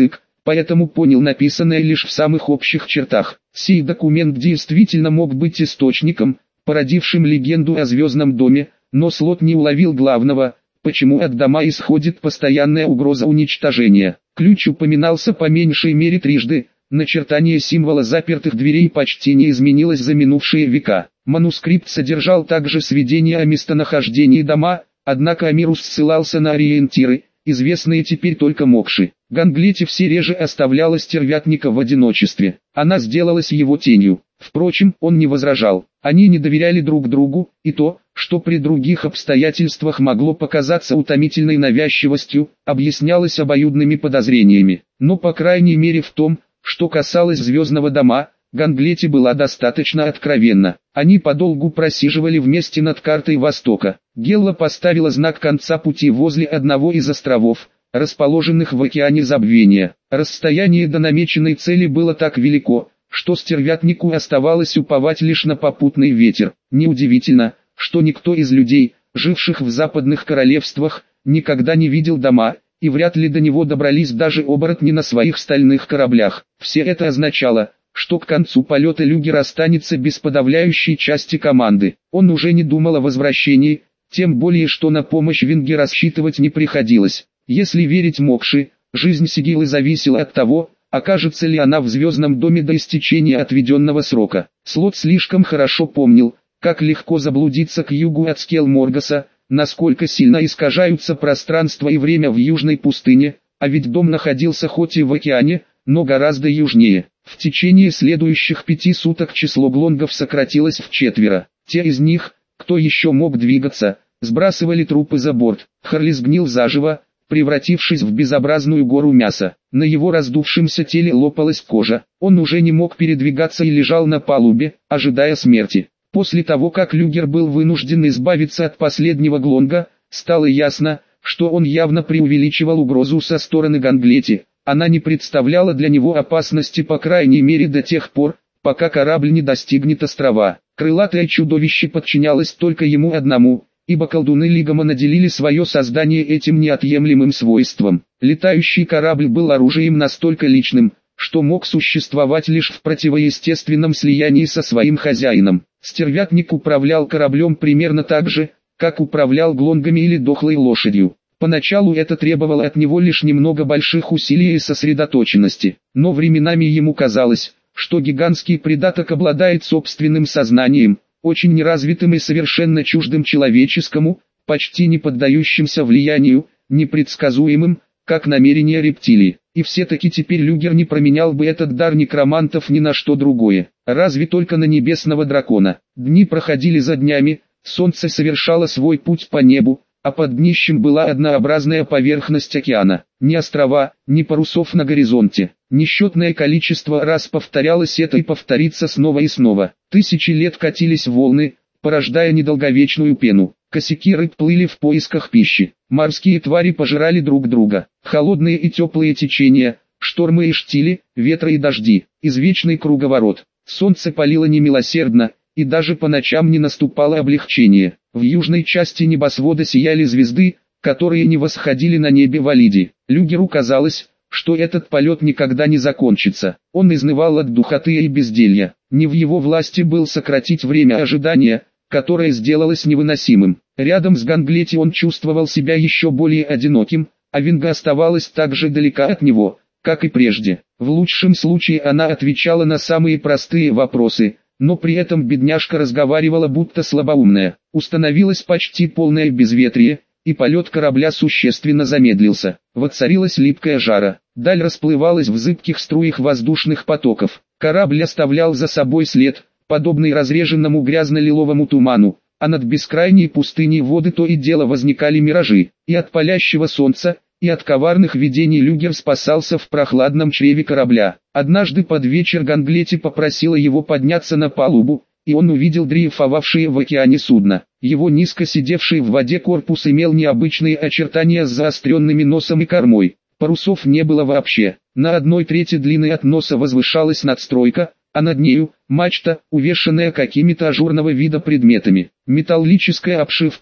S1: поэтому понял написанное лишь в самых общих чертах. Сей документ действительно мог быть источником, породившим легенду о Звездном доме, но Слот не уловил главного, почему от дома исходит постоянная угроза уничтожения. Ключ упоминался по меньшей мере трижды, начертание символа запертых дверей почти не изменилось за минувшие века. Манускрипт содержал также сведения о местонахождении дома, однако Амирус ссылался на ориентиры, известные теперь только Мокши. Ганглете все реже оставляла стервятника в одиночестве. Она сделалась его тенью. Впрочем, он не возражал. Они не доверяли друг другу, и то, что при других обстоятельствах могло показаться утомительной навязчивостью, объяснялось обоюдными подозрениями. Но по крайней мере в том, что касалось Звездного дома, Ганглете была достаточно откровенна. Они подолгу просиживали вместе над картой Востока. Гелла поставила знак конца пути возле одного из островов, расположенных в океане забвения. Расстояние до намеченной цели было так велико, что стервятнику оставалось уповать лишь на попутный ветер. Неудивительно, что никто из людей, живших в западных королевствах, никогда не видел дома, и вряд ли до него добрались даже оборотни на своих стальных кораблях. Все это означало, что к концу полета Люгер останется без подавляющей части команды. Он уже не думал о возвращении, тем более что на помощь Винге рассчитывать не приходилось. Если верить Мокши, жизнь Сигилы зависела от того, окажется ли она в Звездном доме до истечения отведенного срока. Слот слишком хорошо помнил, как легко заблудиться к югу от скел Моргаса, насколько сильно искажаются пространство и время в Южной пустыне, а ведь дом находился хоть и в океане, но гораздо южнее. В течение следующих 5 суток число глонгов сократилось вчетверо. Те из них, кто еще мог двигаться, сбрасывали трупы за борт. Харли сгнил заживо, превратившись в безобразную гору мяса. На его раздувшемся теле лопалась кожа. Он уже не мог передвигаться и лежал на палубе, ожидая смерти. После того, как Люгер был вынужден избавиться от последнего глонга, стало ясно, что он явно преувеличивал угрозу со стороны Ганглети. Она не представляла для него опасности по крайней мере до тех пор, пока корабль не достигнет острова. Крылатое чудовище подчинялось только ему одному, ибо колдуны Лигама наделили свое создание этим неотъемлемым свойством. Летающий корабль был оружием настолько личным, что мог существовать лишь в противоестественном слиянии со своим хозяином. Стервятник управлял кораблем примерно так же, как управлял глонгами или дохлой лошадью. Поначалу это требовало от него лишь немного больших усилий и сосредоточенности, но временами ему казалось, что гигантский придаток обладает собственным сознанием, очень неразвитым и совершенно чуждым человеческому, почти не поддающимся влиянию, непредсказуемым, как намерения рептилии. И все-таки теперь Люгер не променял бы этот дар некромантов ни на что другое, разве только на небесного дракона. Дни проходили за днями, солнце совершало свой путь по небу, а под днищем была однообразная поверхность океана. Ни острова, ни парусов на горизонте. Несчетное количество раз повторялось это и повторится снова и снова. Тысячи лет катились волны, порождая недолговечную пену. Косяки рыб плыли в поисках пищи. Морские твари пожирали друг друга. Холодные и теплые течения, штормы и штили, ветры и дожди. Извечный круговорот. Солнце палило немилосердно, и даже по ночам не наступало облегчение. В южной части небосвода сияли звезды, которые не восходили на небе Валиди. Люгеру казалось, что этот полет никогда не закончится. Он изнывал от духоты и безделья. Не в его власти был сократить время ожидания, которое сделалось невыносимым. Рядом с Ганглети он чувствовал себя еще более одиноким, а Винга оставалась так же далека от него, как и прежде. В лучшем случае она отвечала на самые простые вопросы, но при этом бедняжка разговаривала будто слабоумная. Установилось почти полное безветрие, и полет корабля существенно замедлился. Воцарилась липкая жара. Даль расплывалась в зыбких струях воздушных потоков. Корабль оставлял за собой след, подобный разреженному грязно-лиловому туману, а над бескрайней пустыней воды то и дело возникали миражи. И от палящего солнца, и от коварных видений Люгер спасался в прохладном чреве корабля. Однажды под вечер Ганглети попросила его подняться на палубу, и он увидел дрейфовавшее в океане судно. Его низко сидевший в воде корпус имел необычные очертания с заостренными носом и кормой. Парусов не было вообще. На 1/3 длины от носа возвышалась надстройка, а над нею – мачта, увешанная какими-то ажурного вида предметами. Металлическая обшивка,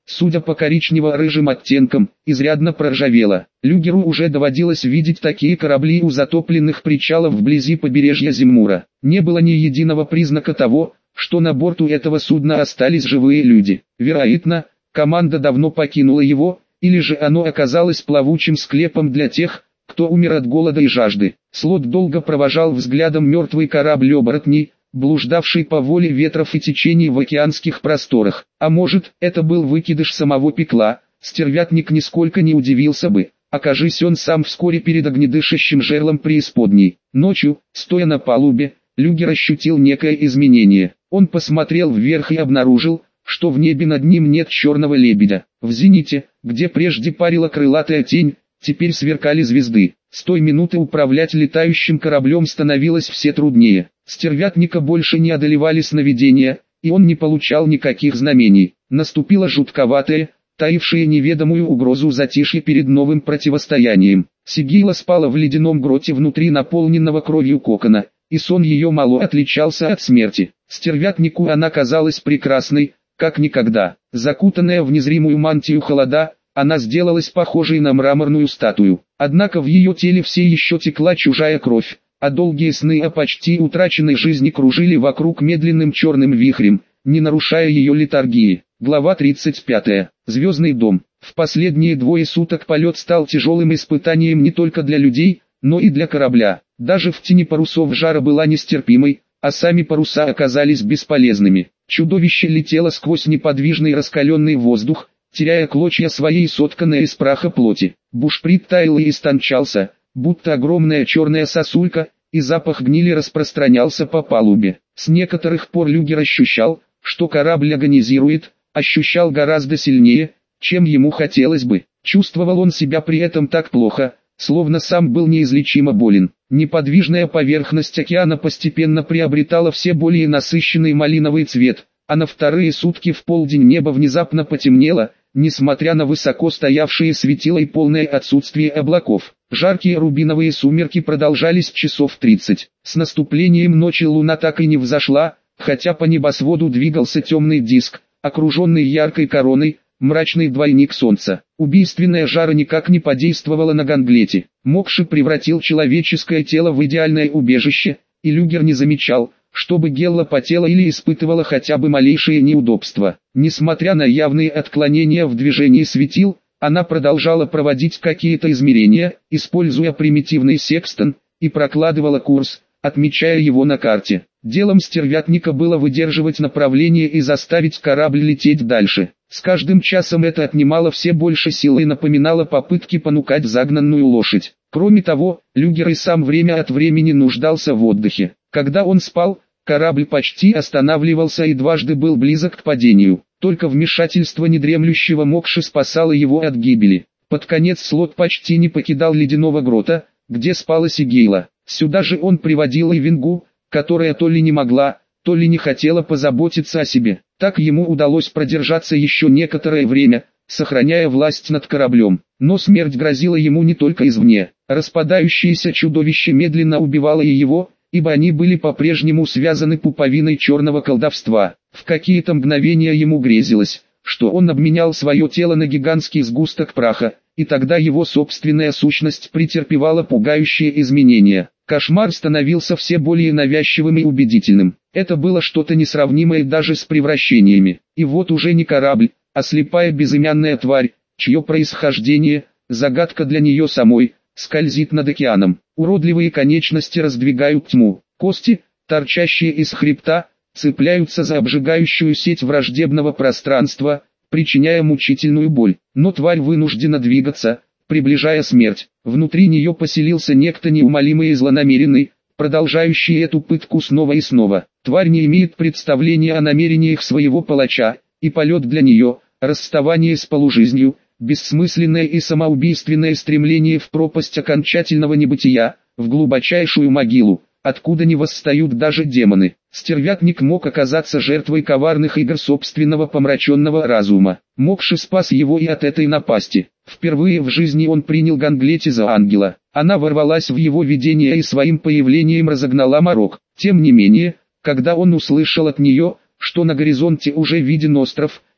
S1: судя по коричнево-рыжим оттенкам, изрядно проржавела. Люгеру уже доводилось видеть такие корабли у затопленных причалов вблизи побережья Зиммура. Не было ни единого признака того, что на борту этого судна остались живые люди. Вероятно, команда давно покинула его, или же оно оказалось плавучим склепом для тех, кто умер от голода и жажды. Слот долго провожал взглядом мертвый корабль оборотней, блуждавший по воле ветров и течений в океанских просторах. А может, это был выкидыш самого Пекла, стервятник нисколько не удивился бы, окажись он сам вскоре перед огнедышащим жерлом преисподней. Ночью, стоя на палубе, Люгер ощутил некое изменение. Он посмотрел вверх и обнаружил, что в небе над ним нет черного лебедя. В зените, где прежде парила крылатая тень, теперь сверкали звезды. С той минуты управлять летающим кораблем становилось все труднее. Стервятника больше не одолевали сновидения, и он не получал никаких знамений. Наступило жутковатое, таившее неведомую угрозу затишье перед новым противостоянием. Сигейла спала в ледяном гроте внутри наполненного кровью кокона, и сон ее мало отличался от смерти. Стервятнику она казалась прекрасной, как никогда. Закутанная в незримую мантию холода, она сделалась похожей на мраморную статую. Однако в ее теле все еще текла чужая кровь, а долгие сны о почти утраченной жизни кружили вокруг медленным черным вихрем, не нарушая ее летаргии. Глава 35. Звездный дом. В последние 2 суток полет стал тяжелым испытанием не только для людей, но и для корабля. Даже в тени парусов жара была нестерпимой, а сами паруса оказались бесполезными. Чудовище летело сквозь неподвижный раскаленный воздух, теряя клочья своей сотканной из праха плоти. Бушприт таял и истончался, будто огромная черная сосулька, и запах гнили распространялся по палубе. С некоторых пор Люгер ощущал, что корабль агонизирует, ощущал гораздо сильнее, чем ему хотелось бы. Чувствовал он себя при этом так плохо, словно сам был неизлечимо болен. Неподвижная поверхность океана постепенно приобретала все более насыщенный малиновый цвет, а на вторые сутки в полдень небо внезапно потемнело, несмотря на высоко стоявшие светила и полное отсутствие облаков. Жаркие рубиновые сумерки продолжались часов 30. С наступлением ночи луна так и не взошла, хотя по небосводу двигался темный диск, окруженный яркой короной, мрачный двойник солнца. Убийственная жара никак не подействовала на Ганглете. Мокши превратил человеческое тело в идеальное убежище, и Люгер не замечал, чтобы Гелла потела или испытывала хотя бы малейшие неудобства. Несмотря на явные отклонения в движении светил, она продолжала проводить какие-то измерения, используя примитивный секстон, и прокладывала курс, отмечая его на карте. Делом стервятника было выдерживать направление и заставить корабль лететь дальше. С каждым часом это отнимало все больше сил и напоминало попытки понукать загнанную лошадь. Кроме того, Люгер и сам время от времени нуждался в отдыхе. Когда он спал, корабль почти останавливался и дважды был близок к падению. Только вмешательство недремлющего Мокши спасало его от гибели. Под конец Слот почти не покидал ледяного грота, где спала Сигейла. Сюда же он приводил и Вингу, которая то ли не могла, то ли не хотела позаботиться о себе. Так ему удалось продержаться еще некоторое время, сохраняя власть над кораблем. Но смерть грозила ему не только извне. Распадающееся чудовище медленно убивало и его, ибо они были по-прежнему связаны пуповиной черного колдовства. В какие-то мгновения ему грезилось, что он обменял свое тело на гигантский сгусток праха, и тогда его собственная сущность претерпевала пугающие изменения. Кошмар становился все более навязчивым и убедительным. Это было что-то несравнимое даже с превращениями. И вот уже не корабль, а слепая безымянная тварь, чье происхождение, загадка для нее самой, скользит над океаном. Уродливые конечности раздвигают тьму. Кости, торчащие из хребта, цепляются за обжигающую сеть враждебного пространства, причиняя мучительную боль. Но тварь вынуждена двигаться, приближая смерть. Внутри нее поселился некто неумолимый и злонамеренный, продолжающий эту пытку снова и снова. Тварь не имеет представления о намерениях своего палача, и полет для нее, расставание с полужизнью, бессмысленное и самоубийственное стремление в пропасть окончательного небытия, в глубочайшую могилу, откуда не восстают даже демоны. Стервятник мог оказаться жертвой коварных игр собственного помраченного разума. Мокши спас его и от этой напасти. Впервые в жизни он принял Ганглети за ангела. Она ворвалась в его видение и своим появлением разогнала морок. Тем не менее, когда он услышал от нее, что на горизонте уже виден остров,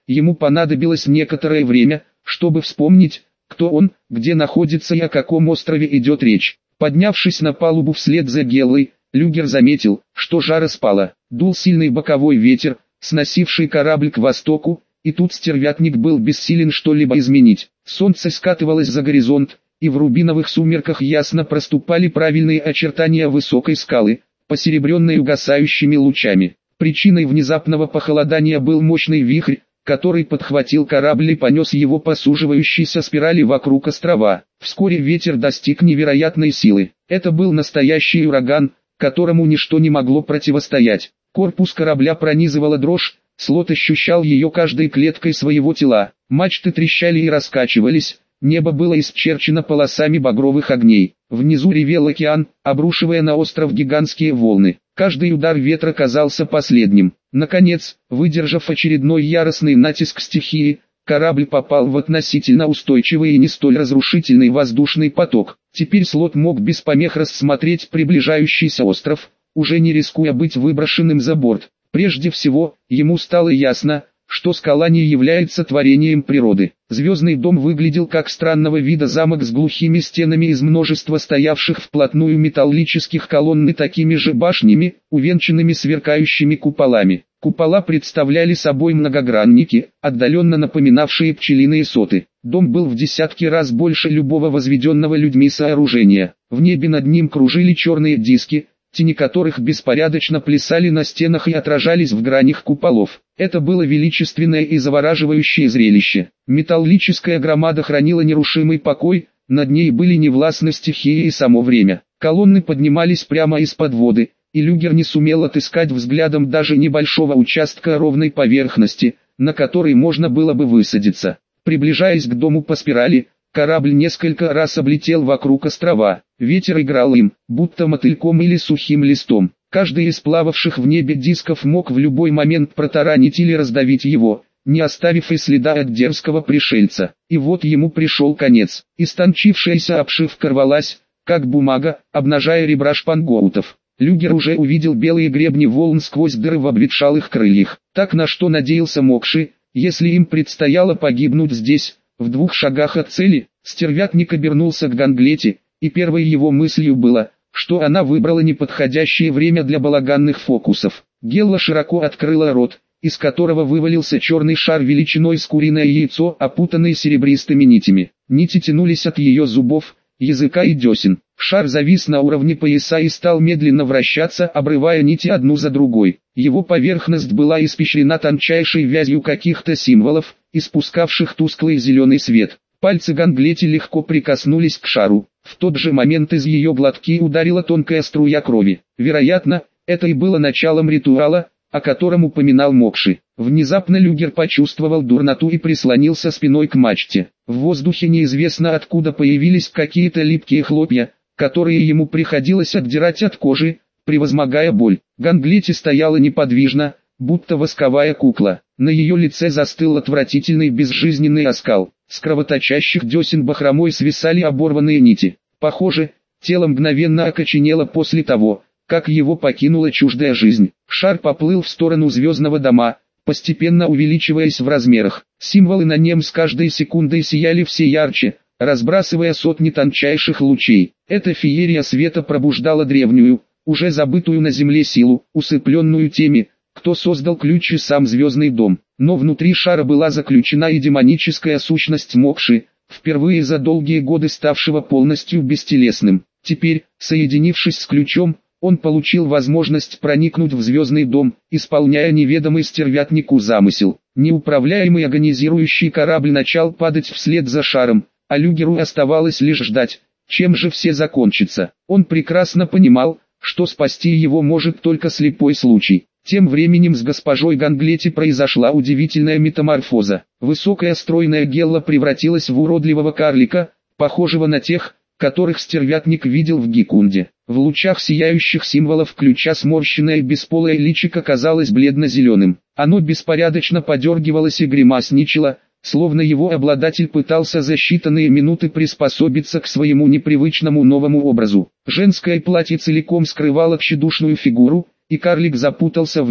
S1: ему понадобилось некоторое время, чтобы вспомнить, кто он, где находится и о каком острове идет речь. Поднявшись на палубу вслед за Геллой, Люгер заметил, что жара спала. Дул сильный боковой ветер, сносивший корабль к востоку, и тут стервятник был бессилен что-либо изменить. Солнце скатывалось за горизонт, и в рубиновых сумерках ясно проступали правильные очертания высокой скалы, посеребренной угасающими лучами. Причиной внезапного похолодания был мощный вихрь, который подхватил корабль и понес его по суживающейся спирали вокруг острова. Вскоре ветер достиг невероятной силы. Это был настоящий ураган, которому ничто не могло противостоять. Корпус корабля пронизывала дрожь, Слот ощущал ее каждой клеткой своего тела. Мачты трещали и раскачивались, небо было исчерчено полосами багровых огней. Внизу ревел океан, обрушивая на остров гигантские волны. Каждый удар ветра казался последним. Наконец, выдержав очередной яростный натиск стихии, корабль попал в относительно устойчивый и не столь разрушительный воздушный поток. Теперь Слот мог без помех рассмотреть приближающийся остров, уже не рискуя быть выброшенным за борт. Прежде всего, ему стало ясно, что скала не является творением природы. Звездный дом выглядел как странного вида замок с глухими стенами из множества стоявших вплотную металлических колонн и такими же башнями, увенчанными сверкающими куполами. Купола представляли собой многогранники, отдаленно напоминавшие пчелиные соты. Дом был в десятки раз больше любого возведенного людьми сооружения. В небе над ним кружили черные диски, тени которых беспорядочно плясали на стенах и отражались в гранях куполов. Это было величественное и завораживающее зрелище. Металлическая громада хранила нерушимый покой, над ней были невластны стихии и само время. Колонны поднимались прямо из-под воды, и Люгер не сумел отыскать взглядом даже небольшого участка ровной поверхности, на которой можно было бы высадиться. Приближаясь к дому по спирали, корабль несколько раз облетел вокруг острова. Ветер играл им, будто мотыльком или сухим листом. Каждый из плававших в небе дисков мог в любой момент протаранить или раздавить его, не оставив и следа от дерзкого пришельца. И вот ему пришел конец. Истончившаяся обшивка рвалась, как бумага, обнажая ребра шпангоутов. Люгер уже увидел белые гребни волн сквозь дыры в обветшалых крыльях. Так на что надеялся Мокши, если им предстояло погибнуть здесь, в 2 шагах от цели. Стервятник обернулся к Ганглете, и первой его мыслью было, что она выбрала неподходящее время для балаганных фокусов. Гелла широко открыла рот, из которого вывалился черный шар величиной с куриное яйцо, опутанный серебристыми нитями. Нити тянулись от ее зубов, языка и десен. Шар завис на уровне пояса и стал медленно вращаться, обрывая нити одну за другой. Его поверхность была испещрена тончайшей вязью каких-то символов, испускавших тусклый зеленый свет. Пальцы Ганглети легко прикоснулись к шару. В тот же момент из ее глотки ударила тонкая струя крови. Вероятно, это и было началом ритуала, о котором упоминал Мокши. Внезапно Люгер почувствовал дурноту и прислонился спиной к мачте. В воздухе неизвестно откуда появились какие-то липкие хлопья, которые ему приходилось отдирать от кожи, превозмогая боль. Ганглети стояла неподвижно, будто восковая кукла. На ее лице застыл отвратительный безжизненный оскал. С кровоточащих десен бахромой свисали оборванные нити. Похоже, тело мгновенно окоченело после того, как его покинула чуждая жизнь. Шар поплыл в сторону звездного дома, постепенно увеличиваясь в размерах. Символы на нем с каждой секундой сияли все ярче, разбрасывая сотни тончайших лучей. Эта феерия света пробуждала древнюю, уже забытую на земле силу, усыпленную теми, кто создал ключ и сам звездный дом. Но внутри шара была заключена и демоническая сущность Мокши, впервые за долгие годы ставшего полностью бестелесным. Теперь, соединившись с ключом, он получил возможность проникнуть в звездный дом, исполняя неведомый стервятнику замысел. Неуправляемый агонизирующий корабль начал падать вслед за шаром, а Люгеру оставалось лишь ждать, чем же все закончится. Он прекрасно понимал, что спасти его может только слепой случай. Тем временем с госпожой Ганглети произошла удивительная метаморфоза. Высокая стройная Гелла превратилась в уродливого карлика, похожего на тех, которых стервятник видел в Гикунде. В лучах сияющих символов ключа сморщенное бесполое личико казалось бледно-зеленым. Оно беспорядочно подергивалось и гримасничало, словно его обладатель пытался за считанные минуты приспособиться к своему непривычному новому образу. Женское платье целиком скрывало тщедушную фигуру, и карлик запутался в нем,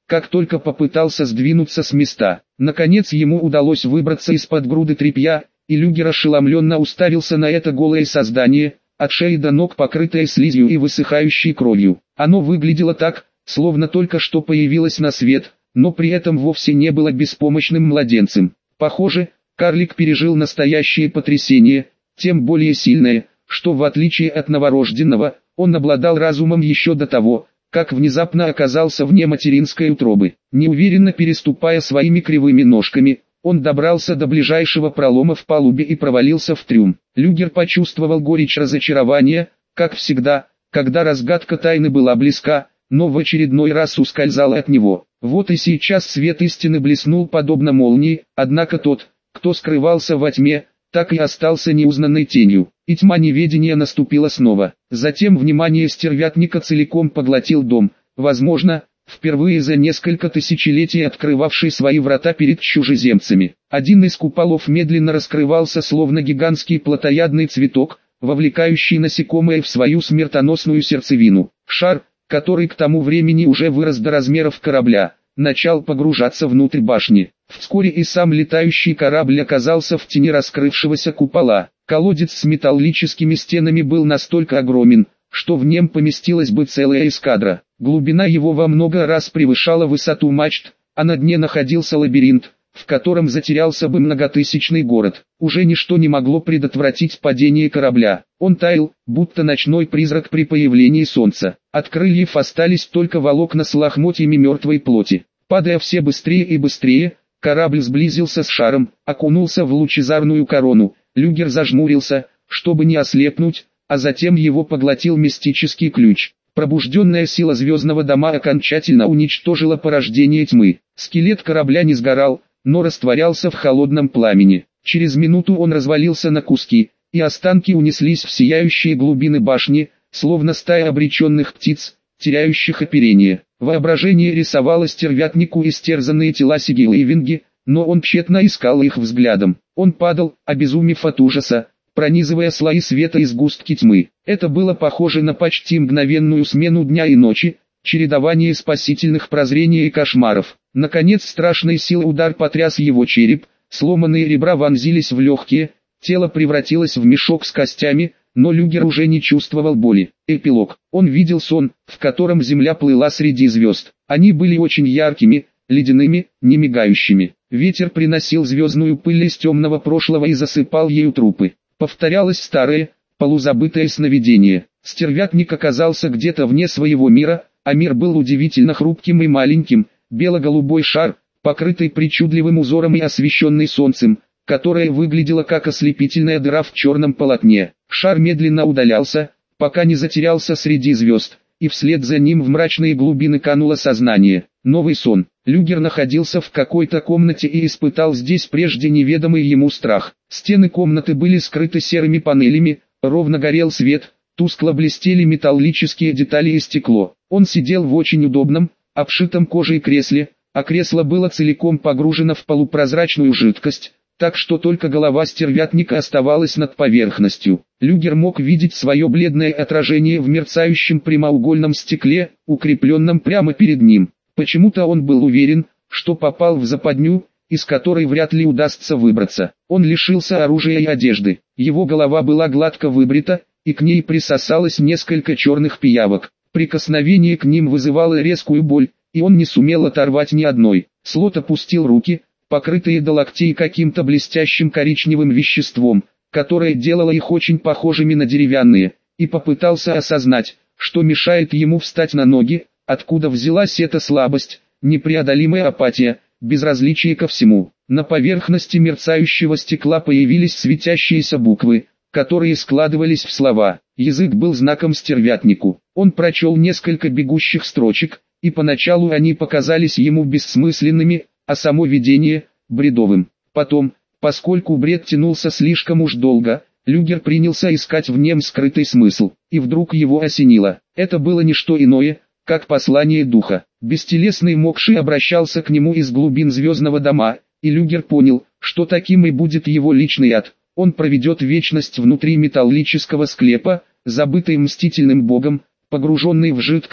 S1: как только попытался сдвинуться с места. Наконец ему удалось выбраться из-под груды тряпья, и Люгер ошеломленно уставился на это голое создание, от шеи до ног покрытое слизью и высыхающей кровью. Оно выглядело так, словно только что появилось на свет, но при этом вовсе не было беспомощным младенцем. Похоже, карлик пережил настоящее потрясение, тем более сильное, что в отличие от новорожденного, он обладал разумом еще до того, как внезапно оказался вне материнской утробы. Неуверенно переступая своими кривыми ножками, он добрался до ближайшего пролома в палубе и провалился в трюм. Люгер почувствовал горечь разочарования, как всегда, когда разгадка тайны была близка, но в очередной раз ускользала от него. Вот и сейчас свет истины блеснул подобно молнии, однако тот, кто скрывался во тьме, так и остался неузнанной тенью, и тьма неведения наступила снова. Затем внимание стервятника целиком поглотил дом, возможно, впервые за несколько тысячелетий открывавший свои врата перед чужеземцами. Один из куполов медленно раскрывался словно гигантский плотоядный цветок, вовлекающий насекомое в свою смертоносную сердцевину. Шар, который к тому времени уже вырос до размеров корабля, начал погружаться внутрь башни. Вскоре и сам летающий корабль оказался в тени раскрывшегося купола. Колодец с металлическими стенами был настолько огромен, что в нем поместилась бы целая эскадра. Глубина его во много раз превышала высоту мачт, а на дне находился лабиринт, в котором затерялся бы многотысячный город. Уже ничто не могло предотвратить падение корабля. Он таял, будто ночной призрак при появлении солнца. От крыльев остались только волокна с лохмотьями мертвой плоти. Падая все быстрее и быстрее, корабль сблизился с шаром, окунулся в лучезарную корону. Люгер зажмурился, чтобы не ослепнуть, а затем его поглотил мистический ключ. Пробужденная сила звездного дома окончательно уничтожила порождение тьмы. Скелет корабля не сгорал, но растворялся в холодном пламени. Через минуту он развалился на куски, и останки унеслись в сияющие глубины башни, словно стая обреченных птиц, теряющих оперение. Воображение рисовало стервятнику истерзанные тела Сигилы и Винги, но он тщетно искал их взглядом. Он падал, обезумев от ужаса, пронизывая слои света и сгустки тьмы. Это было похоже на почти мгновенную смену дня и ночи, чередование спасительных прозрений и кошмаров. Наконец страшной силой удар потряс его череп, сломанные ребра вонзились в легкие, тело превратилось в мешок с костями, но Люгер уже не чувствовал боли. Эпилог. Он видел сон, в котором земля плыла среди звезд. Они были очень яркими, ледяными, не мигающими. Ветер приносил звездную пыль из темного прошлого и засыпал ею трупы. Повторялось старое, полузабытое сновидение. Стервятник оказался где-то вне своего мира, а мир был удивительно хрупким и маленьким, бело-голубой шар, покрытый причудливым узором и освещенный солнцем, которое выглядело как ослепительная дыра в черном полотне. Шар медленно удалялся, пока не затерялся среди звезд, и вслед за ним в мрачные глубины кануло сознание. Новый сон. Люгер находился в какой-то комнате и испытал здесь прежде неведомый ему страх. Стены комнаты были скрыты серыми панелями, ровно горел свет, тускло блестели металлические детали и стекло. Он сидел в очень удобном, обшитом кожей кресле, а кресло было целиком погружено в полупрозрачную жидкость, так что только голова стервятника оставалась над поверхностью. Люгер мог видеть свое бледное отражение в мерцающем прямоугольном стекле, укрепленном прямо перед ним. Почему-то он был уверен, что попал в западню, из которой вряд ли удастся выбраться. Он лишился оружия и одежды. Его голова была гладко выбрита, и к ней присосалось несколько черных пиявок. Прикосновение к ним вызывало резкую боль, и он не сумел оторвать ни одной. Слот опустил руки, покрытые до локтей каким-то блестящим коричневым веществом, которое делало их очень похожими на деревянные, и попытался осознать, что мешает ему встать на ноги, откуда взялась эта слабость, непреодолимая апатия, безразличие ко всему. На поверхности мерцающего стекла появились светящиеся буквы, которые складывались в слова. Язык был знаком стервятнику. Он прочел несколько бегущих строчек, и поначалу они показались ему бессмысленными, а само видение – бредовым. Потом, поскольку бред тянулся слишком уж долго, Люгер принялся искать в нем скрытый смысл, и вдруг его осенило. Это было не что иное, как послание духа. Бестелесный Мокши обращался к нему из глубин звездного дома, и Люгер понял, что таким и будет его личный ад. Он проведет вечность внутри металлического склепа, забытый мстительным богом, погруженный в жидкость,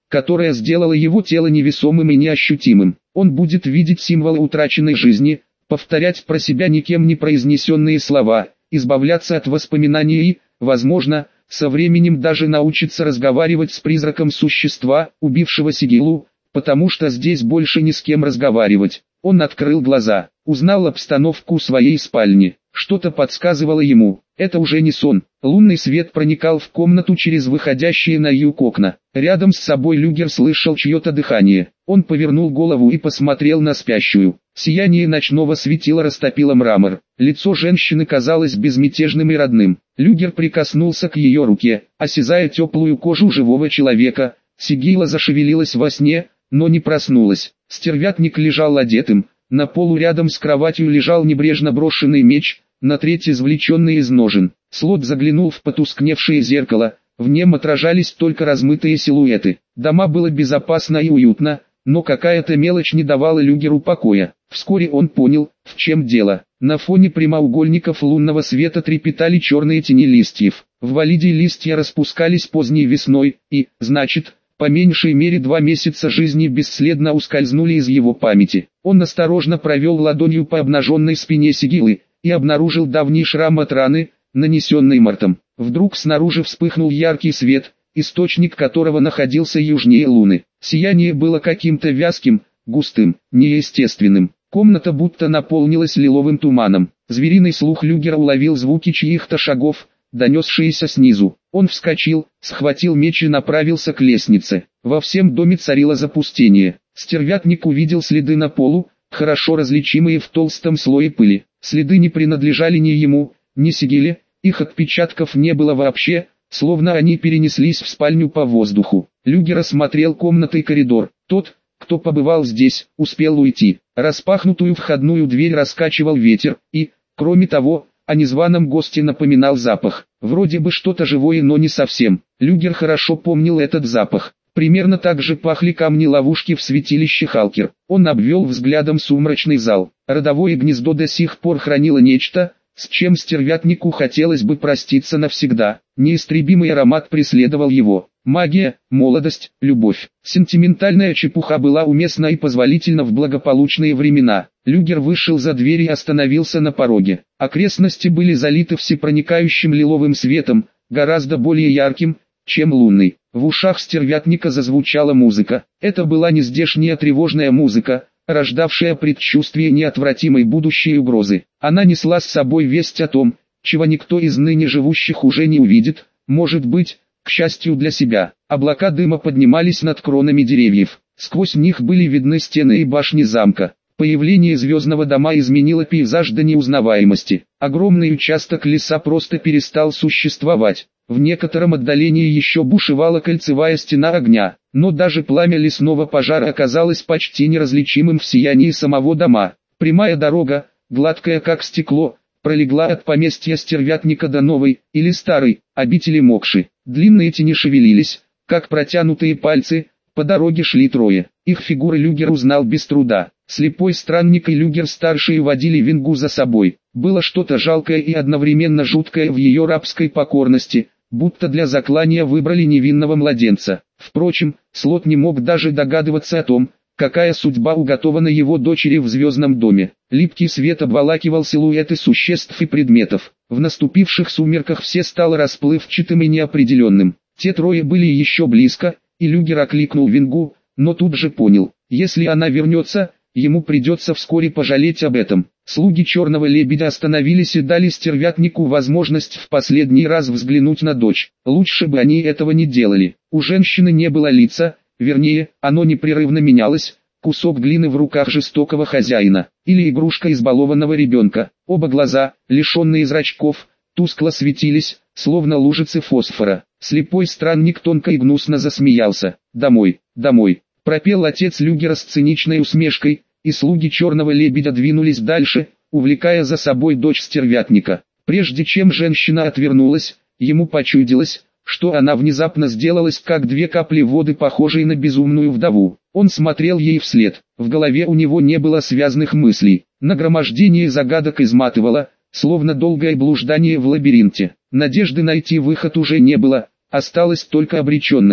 S1: которая сделала его тело невесомым и неощутимым. Он будет видеть символы утраченной жизни, повторять про себя никем не произнесенные слова, избавляться от воспоминаний и, возможно, со временем даже научиться разговаривать с призраком существа, убившего Сигилу, потому что здесь больше ни с кем разговаривать. Он открыл глаза, узнал обстановку своей спальни. Что-то подсказывало ему, это уже не сон. Лунный свет проникал в комнату через выходящие на юг окна. Рядом с собой Люгер слышал чье-то дыхание. Он повернул голову и посмотрел на спящую. Сияние ночного светила растопило мрамор. Лицо женщины казалось безмятежным и родным. Люгер прикоснулся к ее руке, осязая теплую кожу живого человека. Сигила зашевелилась во сне, но не проснулась. Стервятник лежал одетым. На полу рядом с кроватью лежал небрежно брошенный меч, на треть извлеченный из ножен. Слот заглянул в потускневшее зеркало, в нем отражались только размытые силуэты. Дома было безопасно и уютно, но какая-то мелочь не давала Люгеру покоя. Вскоре он понял, в чем дело. На фоне прямоугольников лунного света трепетали черные тени листьев. В Валиде листья распускались поздней весной, и, значит, по меньшей мере 2 месяца жизни бесследно ускользнули из его памяти. Он осторожно провел ладонью по обнаженной спине Сигилы, и обнаружил давний шрам от раны, нанесенный Мартом. Вдруг снаружи вспыхнул яркий свет, источник которого находился южнее Луны. Сияние было каким-то вязким, густым, неестественным. Комната будто наполнилась лиловым туманом. Звериный слух Люгера уловил звуки чьих-то шагов, донесшиеся снизу. Он вскочил, схватил меч и направился к лестнице. Во всем доме царило запустение. Стервятник увидел следы на полу, хорошо различимые в толстом слое пыли. Следы не принадлежали ни ему, ни Сигиле, их отпечатков не было вообще, словно они перенеслись в спальню по воздуху. Люгер осмотрел комнаты и коридор. Тот, кто побывал здесь, успел уйти. Распахнутую входную дверь раскачивал ветер, и, кроме того, о незваном госте напоминал запах. Вроде бы что-то живое, но не совсем. Люгер хорошо помнил этот запах. Примерно так же пахли камни-ловушки в святилище Халкер. Он обвел взглядом сумрачный зал. Родовое гнездо до сих пор хранило нечто, с чем стервятнику хотелось бы проститься навсегда. Неистребимый аромат преследовал его. Магия, молодость, любовь. Сентиментальная чепуха была уместна и позволительна в благополучные времена. Люгер вышел за дверь и остановился на пороге. Окрестности были залиты всепроникающим лиловым светом, гораздо более ярким, чем лунный. В ушах стервятника зазвучала музыка. Это была не здешняя тревожная музыка, рождавшая предчувствие неотвратимой будущей угрозы. Она несла с собой весть о том, чего никто из ныне живущих уже не увидит, может быть, к счастью для себя. Облака дыма поднимались над кронами деревьев. Сквозь них были видны стены и башни замка. Появление звездного дома изменило пейзаж до неузнаваемости. Огромный участок леса просто перестал существовать. В некотором отдалении еще бушевала кольцевая стена огня, но даже пламя лесного пожара оказалось почти неразличимым в сиянии самого дома. Прямая дорога, гладкая как стекло, пролегла от поместья стервятника до новой, или старой, обители Мокши. Длинные тени шевелились, как протянутые пальцы, по дороге шли трое. Их фигуры Люгер узнал без труда. Слепой странник и Люгер-старший водили Вингу за собой. Было что-то жалкое и одновременно жуткое в ее рабской покорности, будто для заклания выбрали невинного младенца. Впрочем, Слот не мог даже догадываться о том, какая судьба уготована его дочери в звездном доме. Липкий свет обволакивал силуэты существ и предметов. В наступивших сумерках все стало расплывчатым и неопределенным. Те трое были еще близко, и Люгер окликнул Вингу, но тут же понял, если она вернется, ему придется вскоре пожалеть об этом. Слуги Черного Лебедя остановились и дали стервятнику возможность в последний раз взглянуть на дочь. Лучше бы они этого не делали. У женщины не было лица, вернее, оно непрерывно менялось, кусок глины в руках жестокого хозяина, или игрушка избалованного ребенка. Оба глаза, лишенные зрачков, тускло светились, словно лужицы фосфора. Слепой странник тонко и гнусно засмеялся. «Домой, домой», — пропел отец Люгера с циничной усмешкой, и слуги Черного Лебедя двинулись дальше, увлекая за собой дочь стервятника. Прежде чем женщина отвернулась, ему почудилось, что она внезапно сделалась как 2 капли воды, похожей на безумную вдову. Он смотрел ей вслед. В голове у него не было связных мыслей. Нагромождение загадок изматывало, словно долгое блуждание в лабиринте. Надежды найти выход уже не было, осталась только обреченность.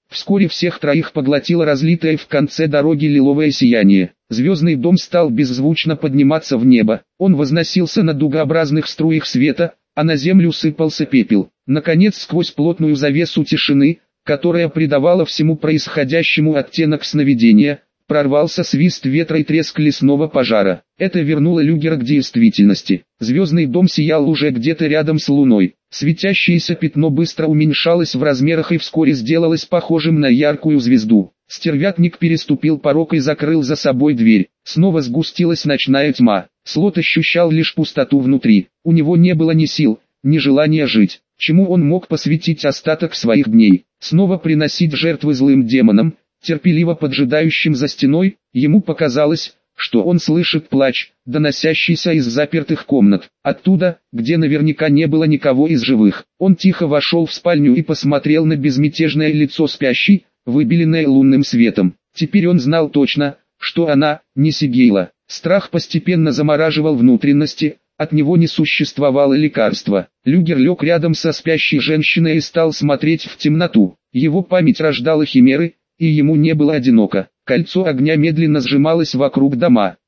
S1: Вскоре всех троих поглотило разлитое в конце дороги лиловое сияние. Звездный дом стал беззвучно подниматься в небо. Он возносился на дугообразных струях света, а на землю сыпался пепел. Наконец, сквозь плотную завесу тишины, которая придавала всему происходящему оттенок сновидения, прорвался свист ветра и треск лесного пожара. Это вернуло Люгера к действительности. Звездный дом сиял уже где-то рядом с луной. Светящееся пятно быстро уменьшалось в размерах и вскоре сделалось похожим на яркую звезду. Стервятник переступил порог и закрыл за собой дверь. Снова сгустилась ночная тьма. Слот ощущал лишь пустоту внутри. У него не было ни сил, ни желания жить. Чему он мог посвятить остаток своих дней? Снова приносить жертвы злым демонам, терпеливо поджидающим за стеной? Ему показалось, что он слышит плач, доносящийся из запертых комнат, оттуда, где наверняка не было никого из живых. Он тихо вошел в спальню и посмотрел на безмятежное лицо спящей, выбеленное лунным светом. Теперь он знал точно, что она не Сигейла. Страх постепенно замораживал внутренности, от него не существовало лекарства. Люгер лег рядом со спящей женщиной и стал смотреть в темноту. Его память рождала химеры, и ему не было одиноко. Кольцо огня медленно сжималось вокруг дома.